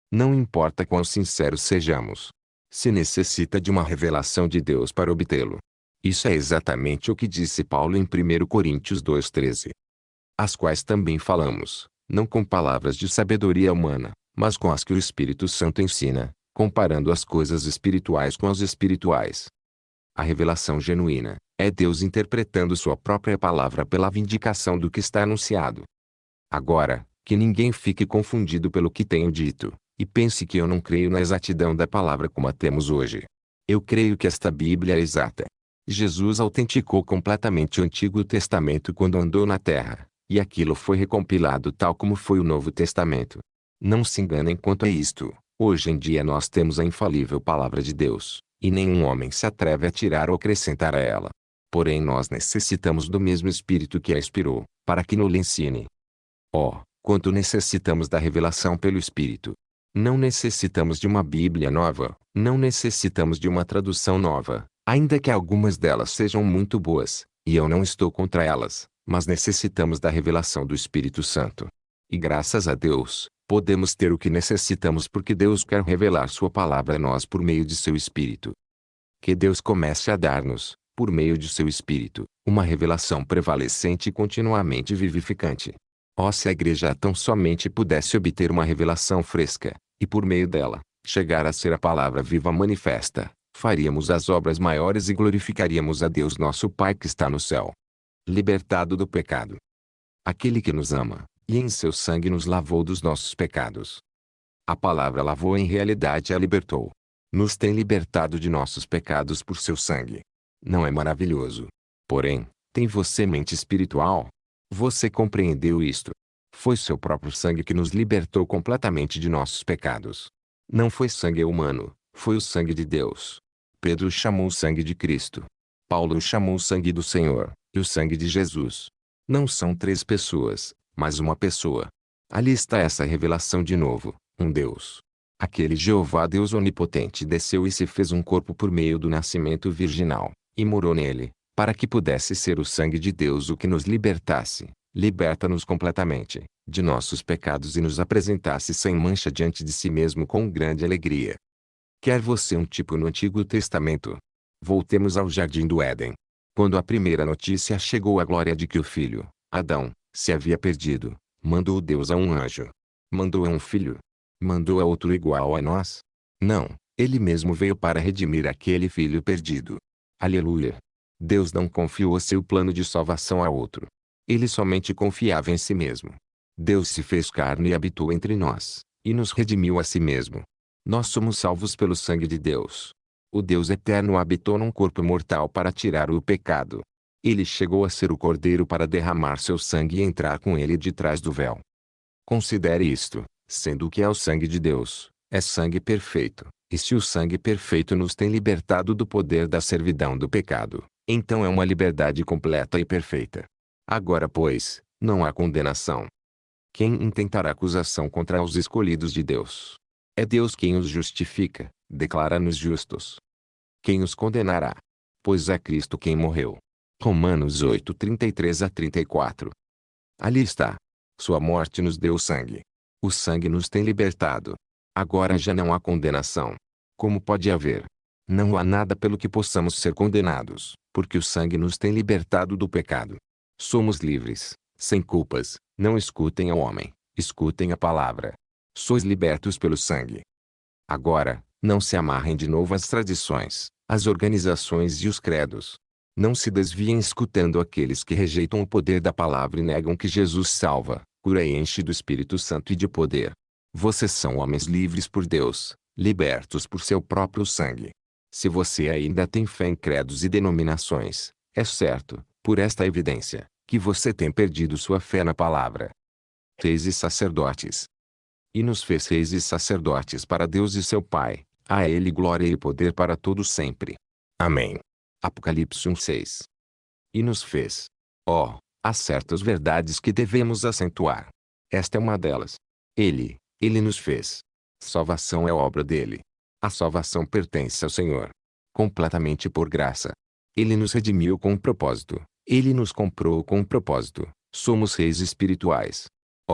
Não importa quão sinceros sejamos. Se necessita de uma revelação de Deus para obtê-lo. Isso é exatamente o que disse Paulo em primeiro Coríntios dois, treze. As quais também falamos, não com palavras de sabedoria humana, mas com as que o Espírito Santo ensina, comparando as coisas espirituais com as espirituais. A revelação genuína é Deus interpretando sua própria palavra pela vindicação do que está anunciado. Agora, que ninguém fique confundido pelo que tenho dito, e pense que eu não creio na exatidão da palavra como a temos hoje. Eu creio que esta Bíblia é exata. Jesus autenticou completamente o Antigo Testamento quando andou na terra, e aquilo foi recompilado tal como foi o Novo Testamento. Não se enganem quanto a isto. Hoje em dia nós temos a infalível Palavra de Deus, e nenhum homem se atreve a tirar ou acrescentar a ela. Porém nós necessitamos do mesmo Espírito que a inspirou, para que nos ensine. Oh, quanto necessitamos da revelação pelo Espírito! Não necessitamos de uma Bíblia nova, não necessitamos de uma tradução nova, ainda que algumas delas sejam muito boas, e eu não estou contra elas, mas necessitamos da revelação do Espírito Santo. E graças a Deus, podemos ter o que necessitamos porque Deus quer revelar sua palavra a nós por meio de seu Espírito. Que Deus comece a dar-nos, por meio de seu Espírito, uma revelação prevalecente e continuamente vivificante. Oh, se a igreja tão somente pudesse obter uma revelação fresca, e por meio dela, chegar a ser a palavra viva manifesta, faríamos as obras maiores e glorificaríamos a Deus nosso Pai que está no céu. Libertado do pecado. Aquele que nos ama, e em seu sangue nos lavou dos nossos pecados. A palavra lavou em realidade a libertou. Nos tem libertado de nossos pecados por seu sangue. Não é maravilhoso? Porém, tem você mente espiritual? Você compreendeu isto? Foi seu próprio sangue que nos libertou completamente de nossos pecados. Não foi sangue humano, foi o sangue de Deus. Pedro chamou o sangue de Cristo. Paulo chamou o sangue do Senhor, e o sangue de Jesus. Não são três pessoas, mas uma pessoa. Ali está essa revelação de novo, um Deus. Aquele Jeová Deus onipotente desceu e se fez um corpo por meio do nascimento virginal, e morou nele, para que pudesse ser o sangue de Deus o que nos libertasse, liberta-nos completamente, de nossos pecados e nos apresentasse sem mancha diante de si mesmo com grande alegria. Quer você um tipo no Antigo Testamento? Voltemos ao Jardim do Éden. Quando a primeira notícia chegou à glória de que o filho, Adão, se havia perdido, mandou Deus a um anjo. Mandou a um filho? Mandou a outro igual a nós? Não, ele mesmo veio para redimir aquele filho perdido. Aleluia! Deus não confiou seu plano de salvação a outro. Ele somente confiava em si mesmo. Deus se fez carne e habitou entre nós, e nos redimiu a si mesmo. Nós somos salvos pelo sangue de Deus. O Deus eterno habitou num corpo mortal para tirar o pecado. Ele chegou a ser o Cordeiro para derramar seu sangue e entrar com ele de trás do véu. Considere isto, sendo o que é o sangue de Deus, é sangue perfeito, e se o sangue perfeito nos tem libertado do poder da servidão do pecado, então é uma liberdade completa e perfeita. Agora pois, não há condenação. Quem intentará acusação contra os escolhidos de Deus? É Deus quem os justifica, declara-nos justos. Quem os condenará? Pois é Cristo quem morreu. Romanos oito, trinta e três a trinta e quatro. Ali está. Sua morte nos deu sangue. O sangue nos tem libertado. Agora já não há condenação. Como pode haver? Não há nada pelo que possamos ser condenados, porque o sangue nos tem libertado do pecado. Somos livres, sem culpas. Não escutem ao homem, escutem a palavra. Sois libertos pelo sangue. Agora, não se amarrem de novo às tradições, às organizações e os credos. Não se desviem escutando aqueles que rejeitam o poder da palavra e negam que Jesus salva, cura e enche do Espírito Santo e de poder. Vocês são homens livres por Deus, libertos por seu próprio sangue. Se você ainda tem fé em credos e denominações, é certo, por esta evidência, que você tem perdido sua fé na palavra. Reis e sacerdotes. E nos fez reis e sacerdotes para Deus e seu Pai, a Ele glória e poder para todos sempre. Amém. Apocalipse um, seis. E nos fez. Oh, há certas verdades que devemos acentuar. Esta é uma delas. Ele, Ele nos fez. Salvação é obra dele. A salvação pertence ao Senhor. Completamente por graça. Ele nos redimiu com um propósito. Ele nos comprou com um propósito. Somos reis espirituais. Oh,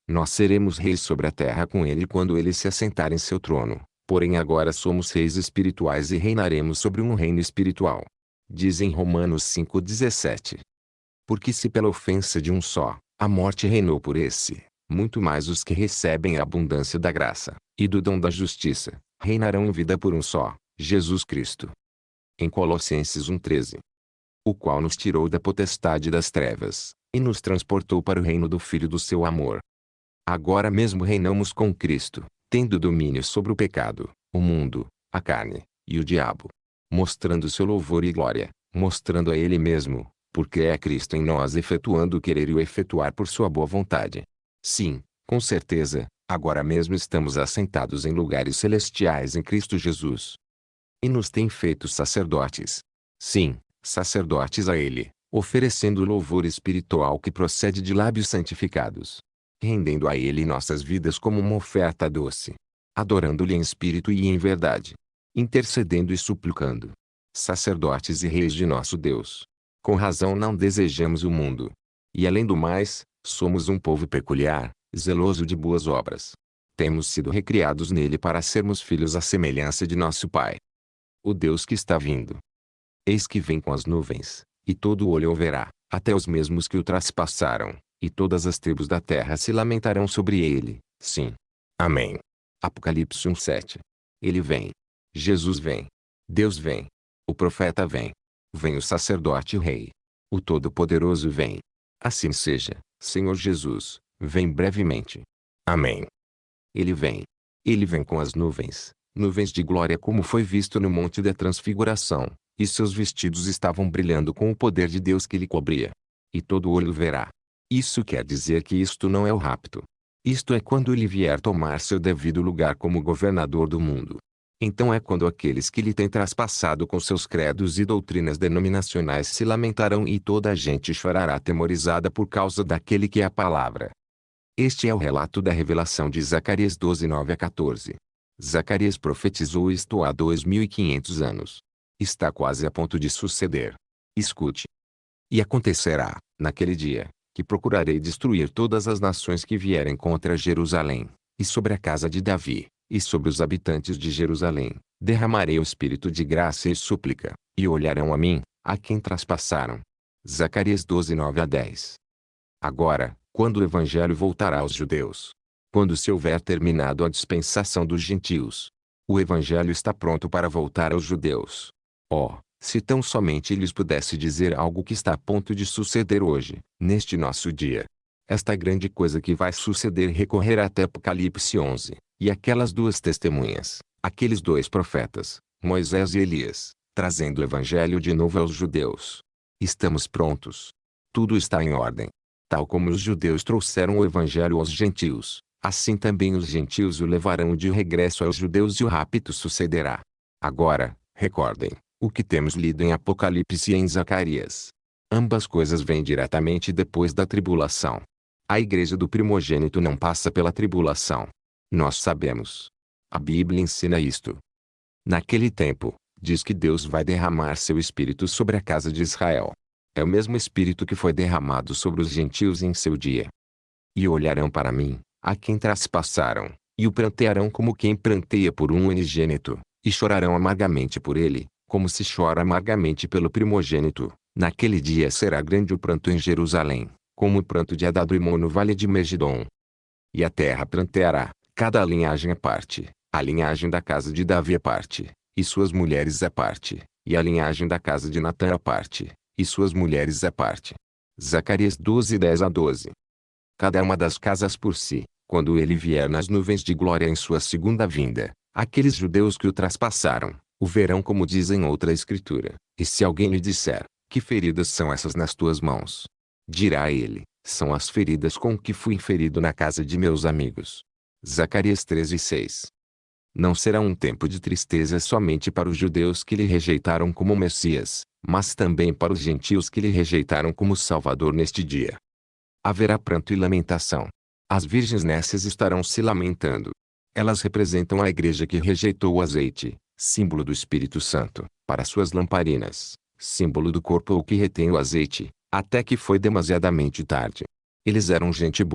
Nós seremos reis sobre a terra com ele quando ele se assentar em seu trono. Porém agora somos reis espirituais e reinaremos sobre um reino espiritual. Diz em Romanos cinco dezessete. Porque se pela ofensa de um só, a morte reinou por esse, muito mais os que recebem a abundância da graça, e do dom da justiça, reinarão em vida por um só, Jesus Cristo. Em Colossenses um treze. O qual nos tirou da potestade das trevas, e nos transportou para o reino do Filho do seu amor. Agora mesmo reinamos com Cristo, tendo domínio sobre o pecado, o mundo, a carne, e o diabo. Mostrando seu louvor e glória, mostrando a ele mesmo, porque é Cristo em nós efetuando o querer e o efetuar por sua boa vontade. Sim, com certeza, agora mesmo estamos assentados em lugares celestiais em Cristo Jesus. E nos tem feito sacerdotes. Sim, sacerdotes a ele, oferecendo louvor espiritual que procede de lábios santificados. Rendendo a ele nossas vidas como uma oferta doce. Adorando-lhe em espírito e em verdade. Intercedendo e suplicando. Sacerdotes e reis de nosso Deus. Com razão não desejamos o mundo. E além do mais, somos um povo peculiar, zeloso de boas obras. Temos sido recriados nele para sermos filhos à semelhança de nosso Pai. O Deus que está vindo. Eis que vem com as nuvens, e todo olho o verá, até os mesmos que o traspassaram, e todas as tribos da terra se lamentarão sobre ele. Sim. Amém. Apocalipse um sete. Ele vem. Jesus vem. Deus vem. O profeta vem. Vem o sacerdote e o rei. O Todo-Poderoso vem. Assim seja, Senhor Jesus, vem brevemente. Amém. Ele vem. Ele vem com as nuvens, nuvens de glória como foi visto no Monte da Transfiguração, e seus vestidos estavam brilhando com o poder de Deus que lhe cobria. E todo olho verá. Isso quer dizer que isto não é o rapto. Isto é quando ele vier tomar seu devido lugar como governador do mundo. Então é quando aqueles que lhe têm traspassado com seus credos e doutrinas denominacionais se lamentarão e toda a gente chorará atemorizada por causa daquele que é a palavra. Este é o relato da revelação de Zacarias doze, nove a quatorze. Zacarias profetizou isto há dois mil e quinhentos anos. Está quase a ponto de suceder. Escute. E acontecerá, naquele dia, que procurarei destruir todas as nações que vierem contra Jerusalém, e sobre a casa de Davi, e sobre os habitantes de Jerusalém, derramarei o espírito de graça e súplica, e olharão a mim, a quem traspassaram. Zacarias doze, nove a dez. Agora, quando o evangelho voltará aos judeus, quando se houver terminado a dispensação dos gentios, o evangelho está pronto para voltar aos judeus. Oh, se tão somente lhes pudesse dizer algo que está a ponto de suceder hoje, neste nosso dia. Esta grande coisa que vai suceder recorrerá até Apocalipse onze, e aquelas duas testemunhas, aqueles dois profetas, Moisés e Elias, trazendo o evangelho de novo aos judeus. Estamos prontos. Tudo está em ordem. Tal como os judeus trouxeram o evangelho aos gentios, assim também os gentios o levarão de regresso aos judeus e o rapto sucederá. Agora, recordem, o que temos lido em Apocalipse e em Zacarias. Ambas coisas vêm diretamente depois da tribulação. A igreja do primogênito não passa pela tribulação. Nós sabemos. A Bíblia ensina isto. Naquele tempo, diz que Deus vai derramar seu espírito sobre a casa de Israel. É o mesmo espírito que foi derramado sobre os gentios em seu dia. E olharão para mim, a quem traspassaram, e o prantearão como quem pranteia por um unigênito, e chorarão amargamente por ele, como se chora amargamente pelo primogênito. Naquele dia será grande o pranto em Jerusalém, como o pranto de Adadrimon no vale de Megidom. E a terra pranteará, cada linhagem à parte, a linhagem da casa de Davi à parte, e suas mulheres à parte, e a linhagem da casa de Natã à parte, e suas mulheres à parte. Zacarias doze, dez a doze. Cada uma das casas por si, quando ele vier nas nuvens de glória em sua segunda vinda, aqueles judeus que o traspassaram, o verão como diz em outra escritura, e se alguém lhe disser, que feridas são essas nas tuas mãos? Dirá ele, são as feridas com que fui ferido na casa de meus amigos. Zacarias treze, seis. Não será um tempo de tristeza somente para os judeus que lhe rejeitaram como Messias, mas também para os gentios que lhe rejeitaram como Salvador neste dia. Haverá pranto e lamentação. As virgens nécias estarão se lamentando. Elas representam a igreja que rejeitou o azeite, símbolo do Espírito Santo, para suas lamparinas, símbolo do corpo ou que retém o azeite, até que foi demasiadamente tarde. Eles eram gente boa,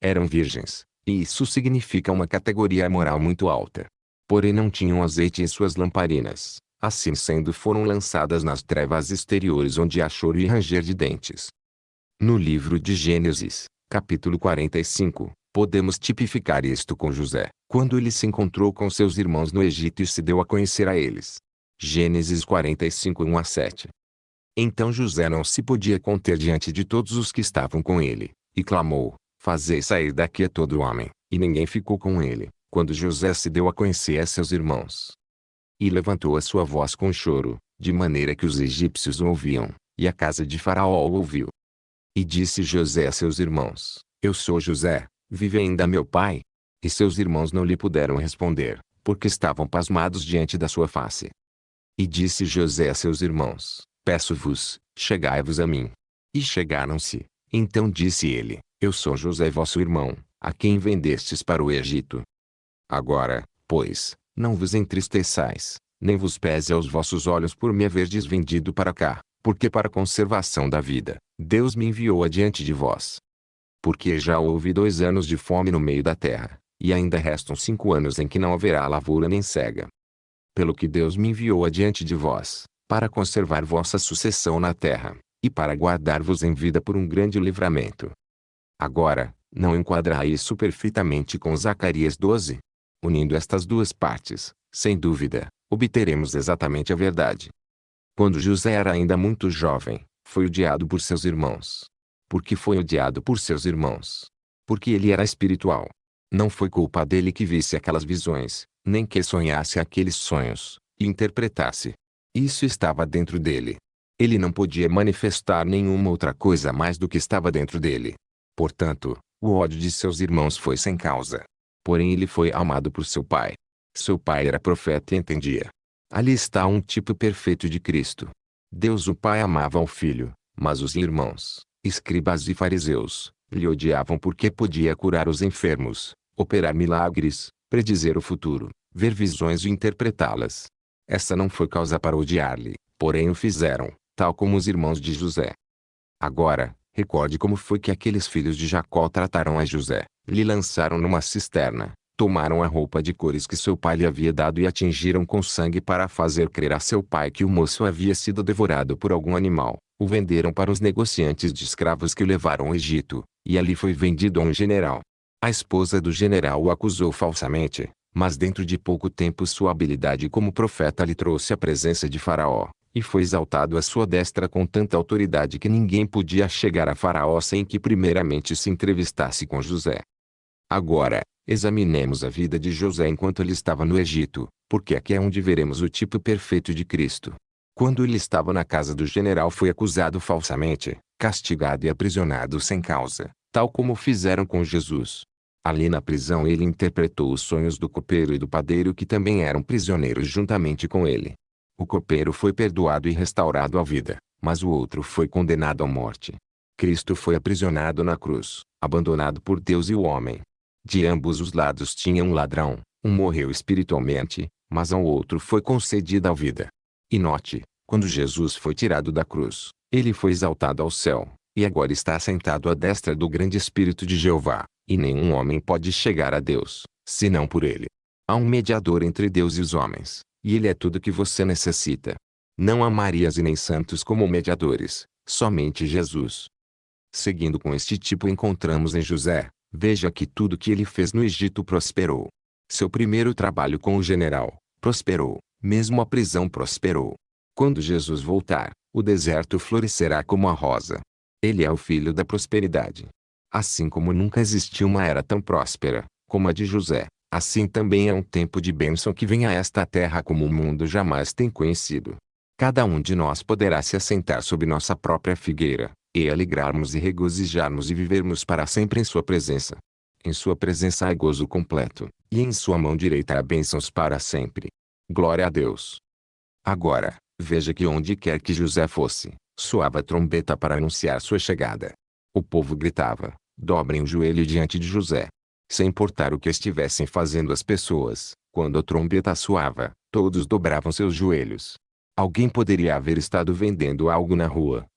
Eram virgens, e isso significa uma categoria moral muito alta. Porém não tinham azeite em suas lamparinas. Assim sendo, foram lançadas nas trevas exteriores, onde há choro e ranger de dentes. No livro de Gênesis, capítulo quarenta e cinco, podemos tipificar isto com José, quando ele se encontrou com seus irmãos no Egito e se deu a conhecer a eles. Gênesis quarenta e cinco, um a sete. Então José não se podia conter diante de todos os que estavam com ele, e clamou: fazei sair daqui a todo homem. E ninguém ficou com ele, quando José se deu a conhecer a seus irmãos. E levantou a sua voz com choro, de maneira que os egípcios o ouviam, e a casa de Faraó o ouviu. E disse José a seus irmãos: eu sou José, vive ainda meu pai? E seus irmãos não lhe puderam responder, porque estavam pasmados diante da sua face. E disse José a seus irmãos: peço-vos, chegai-vos a mim. E chegaram-se. Então disse ele: eu sou José vosso irmão, a quem vendestes para o Egito. Agora, pois, não vos entristeçais, nem vos pese aos vossos olhos por me haverdes vendido para cá, porque para a conservação da vida, Deus me enviou adiante de vós. Porque já houve dois anos de fome no meio da terra, e ainda restam cinco anos em que não haverá lavoura nem cega. Pelo que Deus me enviou adiante de vós, para conservar vossa sucessão na terra, e para guardar-vos em vida por um grande livramento. Agora, não enquadra isso perfeitamente com Zacarias doze? Unindo estas duas partes, sem dúvida, obteremos exatamente a verdade. Quando José era ainda muito jovem, foi odiado por seus irmãos. Por que foi odiado por seus irmãos? Porque ele era espiritual. Não foi culpa dele que visse aquelas visões, nem que sonhasse aqueles sonhos, e interpretasse. Isso estava dentro dele. Ele não podia manifestar nenhuma outra coisa mais do que estava dentro dele. Portanto, o ódio de seus irmãos foi sem causa. Porém ele foi amado por seu pai. Seu pai era profeta e entendia. Ali está um tipo perfeito de Cristo. Deus o Pai amava ao Filho, mas os irmãos, escribas e fariseus, lhe odiavam porque podia curar os enfermos, operar milagres, predizer o futuro, ver visões e interpretá-las. Essa não foi causa para odiar-lhe, porém o fizeram, tal como os irmãos de José. Agora, recorde como foi que aqueles filhos de Jacó trataram a José. Lhe lançaram numa cisterna, tomaram a roupa de cores que seu pai lhe havia dado e a tingiram com sangue para fazer crer a seu pai que o moço havia sido devorado por algum animal. O venderam para os negociantes de escravos que o levaram ao Egito, e ali foi vendido a um general. A esposa do general o acusou falsamente, mas dentro de pouco tempo sua habilidade como profeta lhe trouxe à presença de Faraó, e foi exaltado à sua destra com tanta autoridade que ninguém podia chegar a Faraó sem que primeiramente se entrevistasse com José. Agora, examinemos a vida de José enquanto ele estava no Egito, porque aqui é onde veremos o tipo perfeito de Cristo. Quando ele estava na casa do general foi acusado falsamente, castigado e aprisionado sem causa, tal como fizeram com Jesus. Ali na prisão ele interpretou os sonhos do copeiro e do padeiro que também eram prisioneiros juntamente com ele. O copeiro foi perdoado e restaurado à vida, mas o outro foi condenado à morte. Cristo foi aprisionado na cruz, abandonado por Deus e o homem. De ambos os lados tinha um ladrão, um morreu espiritualmente, mas ao outro foi concedida a vida. E note, quando Jesus foi tirado da cruz, ele foi exaltado ao céu, e agora está sentado à destra do grande Espírito de Jeová, e nenhum homem pode chegar a Deus, senão por ele. Há um mediador entre Deus e os homens, e ele é tudo que você necessita. Não há Marias e nem santos como mediadores, somente Jesus. Seguindo com este tipo encontramos em José. Veja que tudo que ele fez no Egito prosperou. Seu primeiro trabalho com o general, prosperou. Mesmo a prisão prosperou. Quando Jesus voltar, o deserto florescerá como a rosa. Ele é o filho da prosperidade. Assim como nunca existiu uma era tão próspera, como a de José, assim também é um tempo de bênção que vem a esta terra como o mundo jamais tem conhecido. Cada um de nós poderá se assentar sob nossa própria figueira, e alegrarmos e regozijarmos e vivermos para sempre em sua presença. Em sua presença há gozo completo, e em sua mão direita há bênçãos para sempre. Glória a Deus. Agora, veja que onde quer que José fosse, soava a trombeta para anunciar sua chegada. O povo gritava: dobrem o joelho diante de José. Sem importar o que estivessem fazendo as pessoas, quando a trombeta soava, todos dobravam seus joelhos. Alguém poderia haver estado vendendo algo na rua,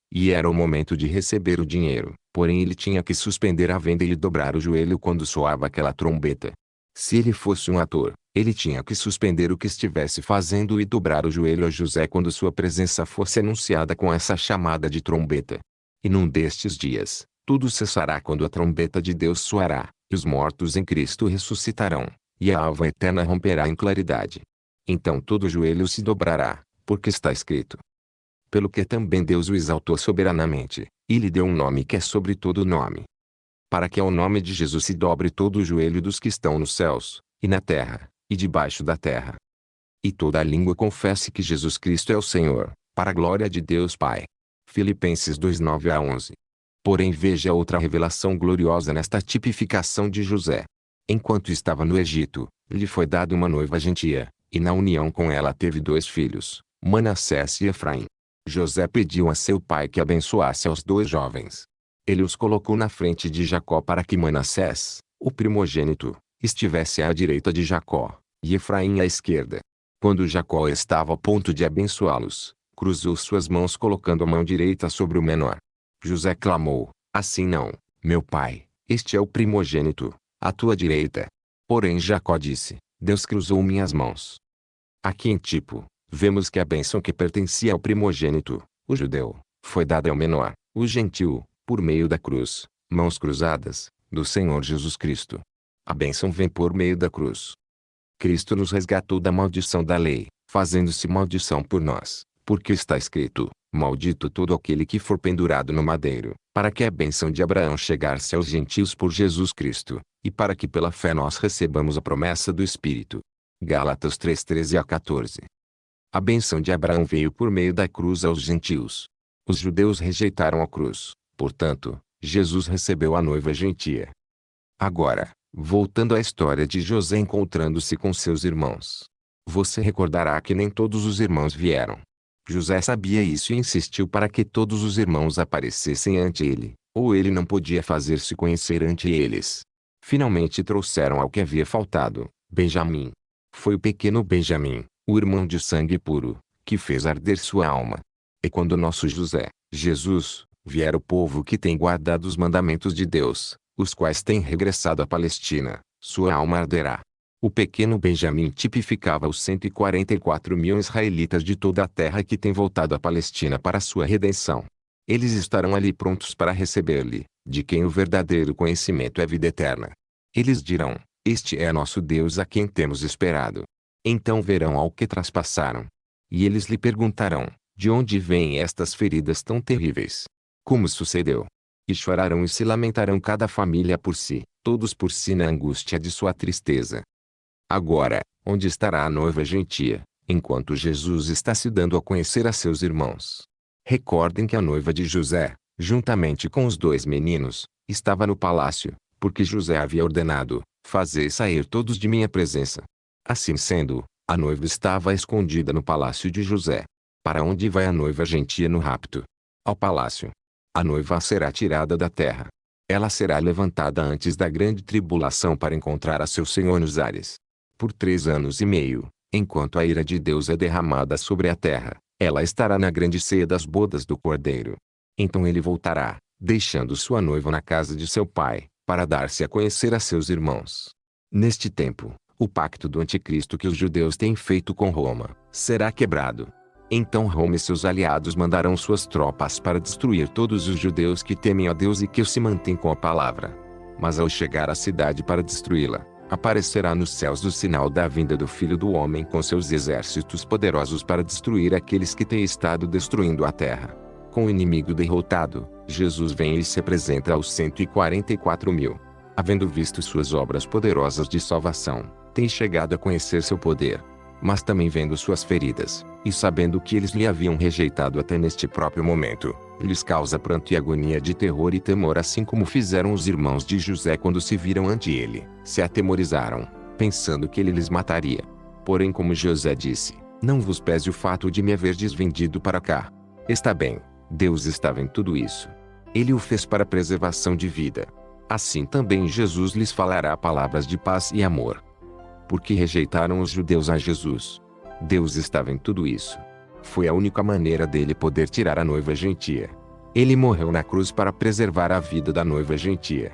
E era o momento de receber o dinheiro, porém ele tinha que suspender a venda e dobrar o joelho quando soava aquela trombeta. Se ele fosse um ator, ele tinha que suspender o que estivesse fazendo e dobrar o joelho a José quando sua presença fosse anunciada com essa chamada de trombeta. E num destes dias, tudo cessará quando a trombeta de Deus soará, e os mortos em Cristo ressuscitarão, e a alva eterna romperá em claridade. Então todo joelho se dobrará, porque está escrito. Pelo que também Deus o exaltou soberanamente, e lhe deu um nome que é sobre todo nome. Para que ao nome de Jesus se dobre todo o joelho dos que estão nos céus, e na terra, e debaixo da terra. E toda a língua confesse que Jesus Cristo é o Senhor, para a glória de Deus Pai. Filipenses dois, nove a onze. Porém veja outra revelação gloriosa nesta tipificação de José. Enquanto estava no Egito, lhe foi dada uma noiva gentia, e na união com ela teve dois filhos, Manassés e Efraim. José pediu a seu pai que abençoasse aos dois jovens. Ele os colocou na frente de Jacó para que Manassés, o primogênito, estivesse à direita de Jacó, e Efraim à esquerda. Quando Jacó estava a ponto de abençoá-los, cruzou suas mãos colocando a mão direita sobre o menor. José clamou, assim não, meu pai, este é o primogênito, à tua direita. Porém Jacó disse, Deus cruzou minhas mãos. Aqui em tipo, vemos que a bênção que pertencia ao primogênito, o judeu, foi dada ao menor, o gentil, por meio da cruz, mãos cruzadas, do Senhor Jesus Cristo. A bênção vem por meio da cruz. Cristo nos resgatou da maldição da lei, fazendo-se maldição por nós, porque está escrito, maldito todo aquele que for pendurado no madeiro, para que a bênção de Abraão chegasse aos gentios por Jesus Cristo, e para que pela fé nós recebamos a promessa do Espírito. Gálatas três, treze a quatorze. A bênção de Abraão veio por meio da cruz aos gentios. Os judeus rejeitaram a cruz, portanto, Jesus recebeu a noiva gentia. Agora, voltando à história de José encontrando-se com seus irmãos. Você recordará que nem todos os irmãos vieram. José sabia isso e insistiu para que todos os irmãos aparecessem ante ele, ou ele não podia fazer-se conhecer ante eles. Finalmente trouxeram ao que havia faltado, Benjamim. Foi o pequeno Benjamim, o irmão de sangue puro, que fez arder sua alma. E quando nosso José, Jesus, vier o povo que tem guardado os mandamentos de Deus, os quais têm regressado à Palestina, sua alma arderá. O pequeno Benjamim tipificava os cento e quarenta e quatro mil israelitas de toda a terra que têm voltado à Palestina para sua redenção. Eles estarão ali prontos para receber-lhe, de quem o verdadeiro conhecimento é vida eterna. Eles dirão, este é nosso Deus a quem temos esperado. Então verão ao que traspassaram. E eles lhe perguntarão, de onde vêm estas feridas tão terríveis? Como sucedeu? E chorarão e se lamentarão cada família por si, todos por si na angústia de sua tristeza. Agora, onde estará a noiva gentia, enquanto Jesus está se dando a conhecer a seus irmãos? Recordem que a noiva de José, juntamente com os dois meninos, estava no palácio, porque José havia ordenado, fazei sair todos de minha presença. Assim sendo, a noiva estava escondida no palácio de José. Para onde vai a noiva gentia no rapto? Ao palácio. A noiva será tirada da terra. Ela será levantada antes da grande tribulação para encontrar a seu Senhor nos ares. Por três anos e meio, enquanto a ira de Deus é derramada sobre a terra, ela estará na grande ceia das bodas do Cordeiro. Então ele voltará, deixando sua noiva na casa de seu pai, para dar-se a conhecer a seus irmãos. Neste tempo, o pacto do anticristo que os judeus têm feito com Roma, será quebrado. Então Roma e seus aliados mandarão suas tropas para destruir todos os judeus que temem a Deus e que se mantêm com a palavra. Mas ao chegar à cidade para destruí-la, aparecerá nos céus o sinal da vinda do Filho do Homem com seus exércitos poderosos para destruir aqueles que têm estado destruindo a terra. Com o inimigo derrotado, Jesus vem e se apresenta aos cento e quarenta e quatro mil. Havendo visto suas obras poderosas de salvação, tem chegado a conhecer seu poder. Mas também vendo suas feridas, e sabendo que eles lhe haviam rejeitado até neste próprio momento, lhes causa pranto e agonia de terror e temor, assim como fizeram os irmãos de José quando se viram ante ele, se atemorizaram, pensando que ele lhes mataria. Porém, como José disse, não vos pese o fato de me haverdes vendido para cá. Está bem, Deus estava em tudo isso. Ele o fez para a preservação de vida. Assim também Jesus lhes falará palavras de paz e amor. Porque rejeitaram os judeus a Jesus. Deus estava em tudo isso. Foi a única maneira dele poder tirar a noiva gentia. Ele morreu na cruz para preservar a vida da noiva gentia.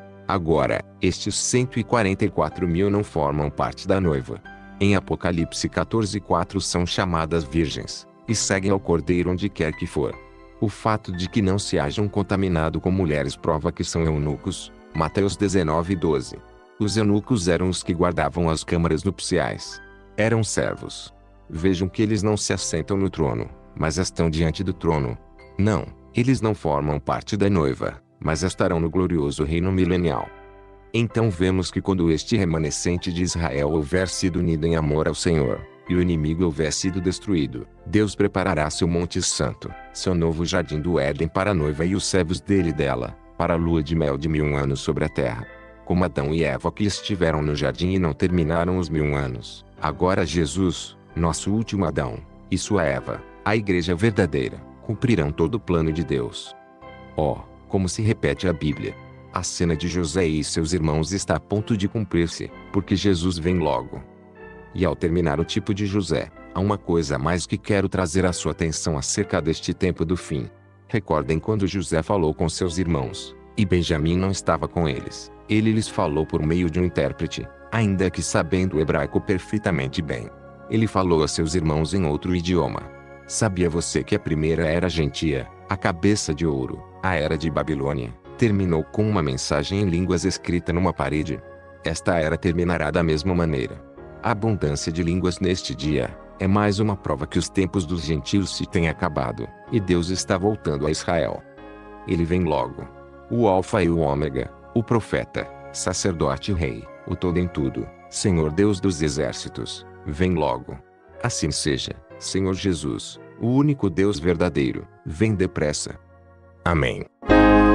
Agora, estes cento e quarenta e quatro mil não formam parte da noiva. Em Apocalipse quatorze, quatro são chamadas virgens, e seguem ao Cordeiro onde quer que for. O fato de que não se hajam contaminado com mulheres prova que são eunucos. Mateus dezenove, doze. Os eunucos eram os que guardavam as câmaras nupciais. Eram servos. Vejam que eles não se assentam no trono, mas estão diante do trono. Não, eles não formam parte da noiva, mas estarão no glorioso reino milenial. Então vemos que quando este remanescente de Israel houver sido unido em amor ao Senhor, e o inimigo houver sido destruído, Deus preparará seu monte santo, seu novo jardim do Éden para a noiva e os servos dele e dela, para a lua de mel de mil anos sobre a terra. Como Adão e Eva que estiveram no jardim e não terminaram os mil anos, agora Jesus, nosso último Adão, e sua Eva, a igreja verdadeira, cumprirão todo o plano de Deus. Oh, como se repete a Bíblia! A cena de José e seus irmãos está a ponto de cumprir-se, porque Jesus vem logo. E ao terminar o tipo de José, há uma coisa a mais que quero trazer à sua atenção acerca deste tempo do fim. Recordem quando José falou com seus irmãos, e Benjamim não estava com eles. Ele lhes falou por meio de um intérprete, ainda que sabendo o hebraico perfeitamente bem. Ele falou a seus irmãos em outro idioma. Sabia você que a primeira era gentia, a cabeça de ouro, a era de Babilônia, terminou com uma mensagem em línguas escrita numa parede? Esta era terminará da mesma maneira. A abundância de línguas neste dia é mais uma prova que os tempos dos gentios se têm acabado, e Deus está voltando a Israel. Ele vem logo. O Alfa e o Ômega, o profeta, sacerdote e rei, o todo em tudo, Senhor Deus dos exércitos, vem logo. Assim seja, Senhor Jesus, o único Deus verdadeiro, vem depressa. Amém.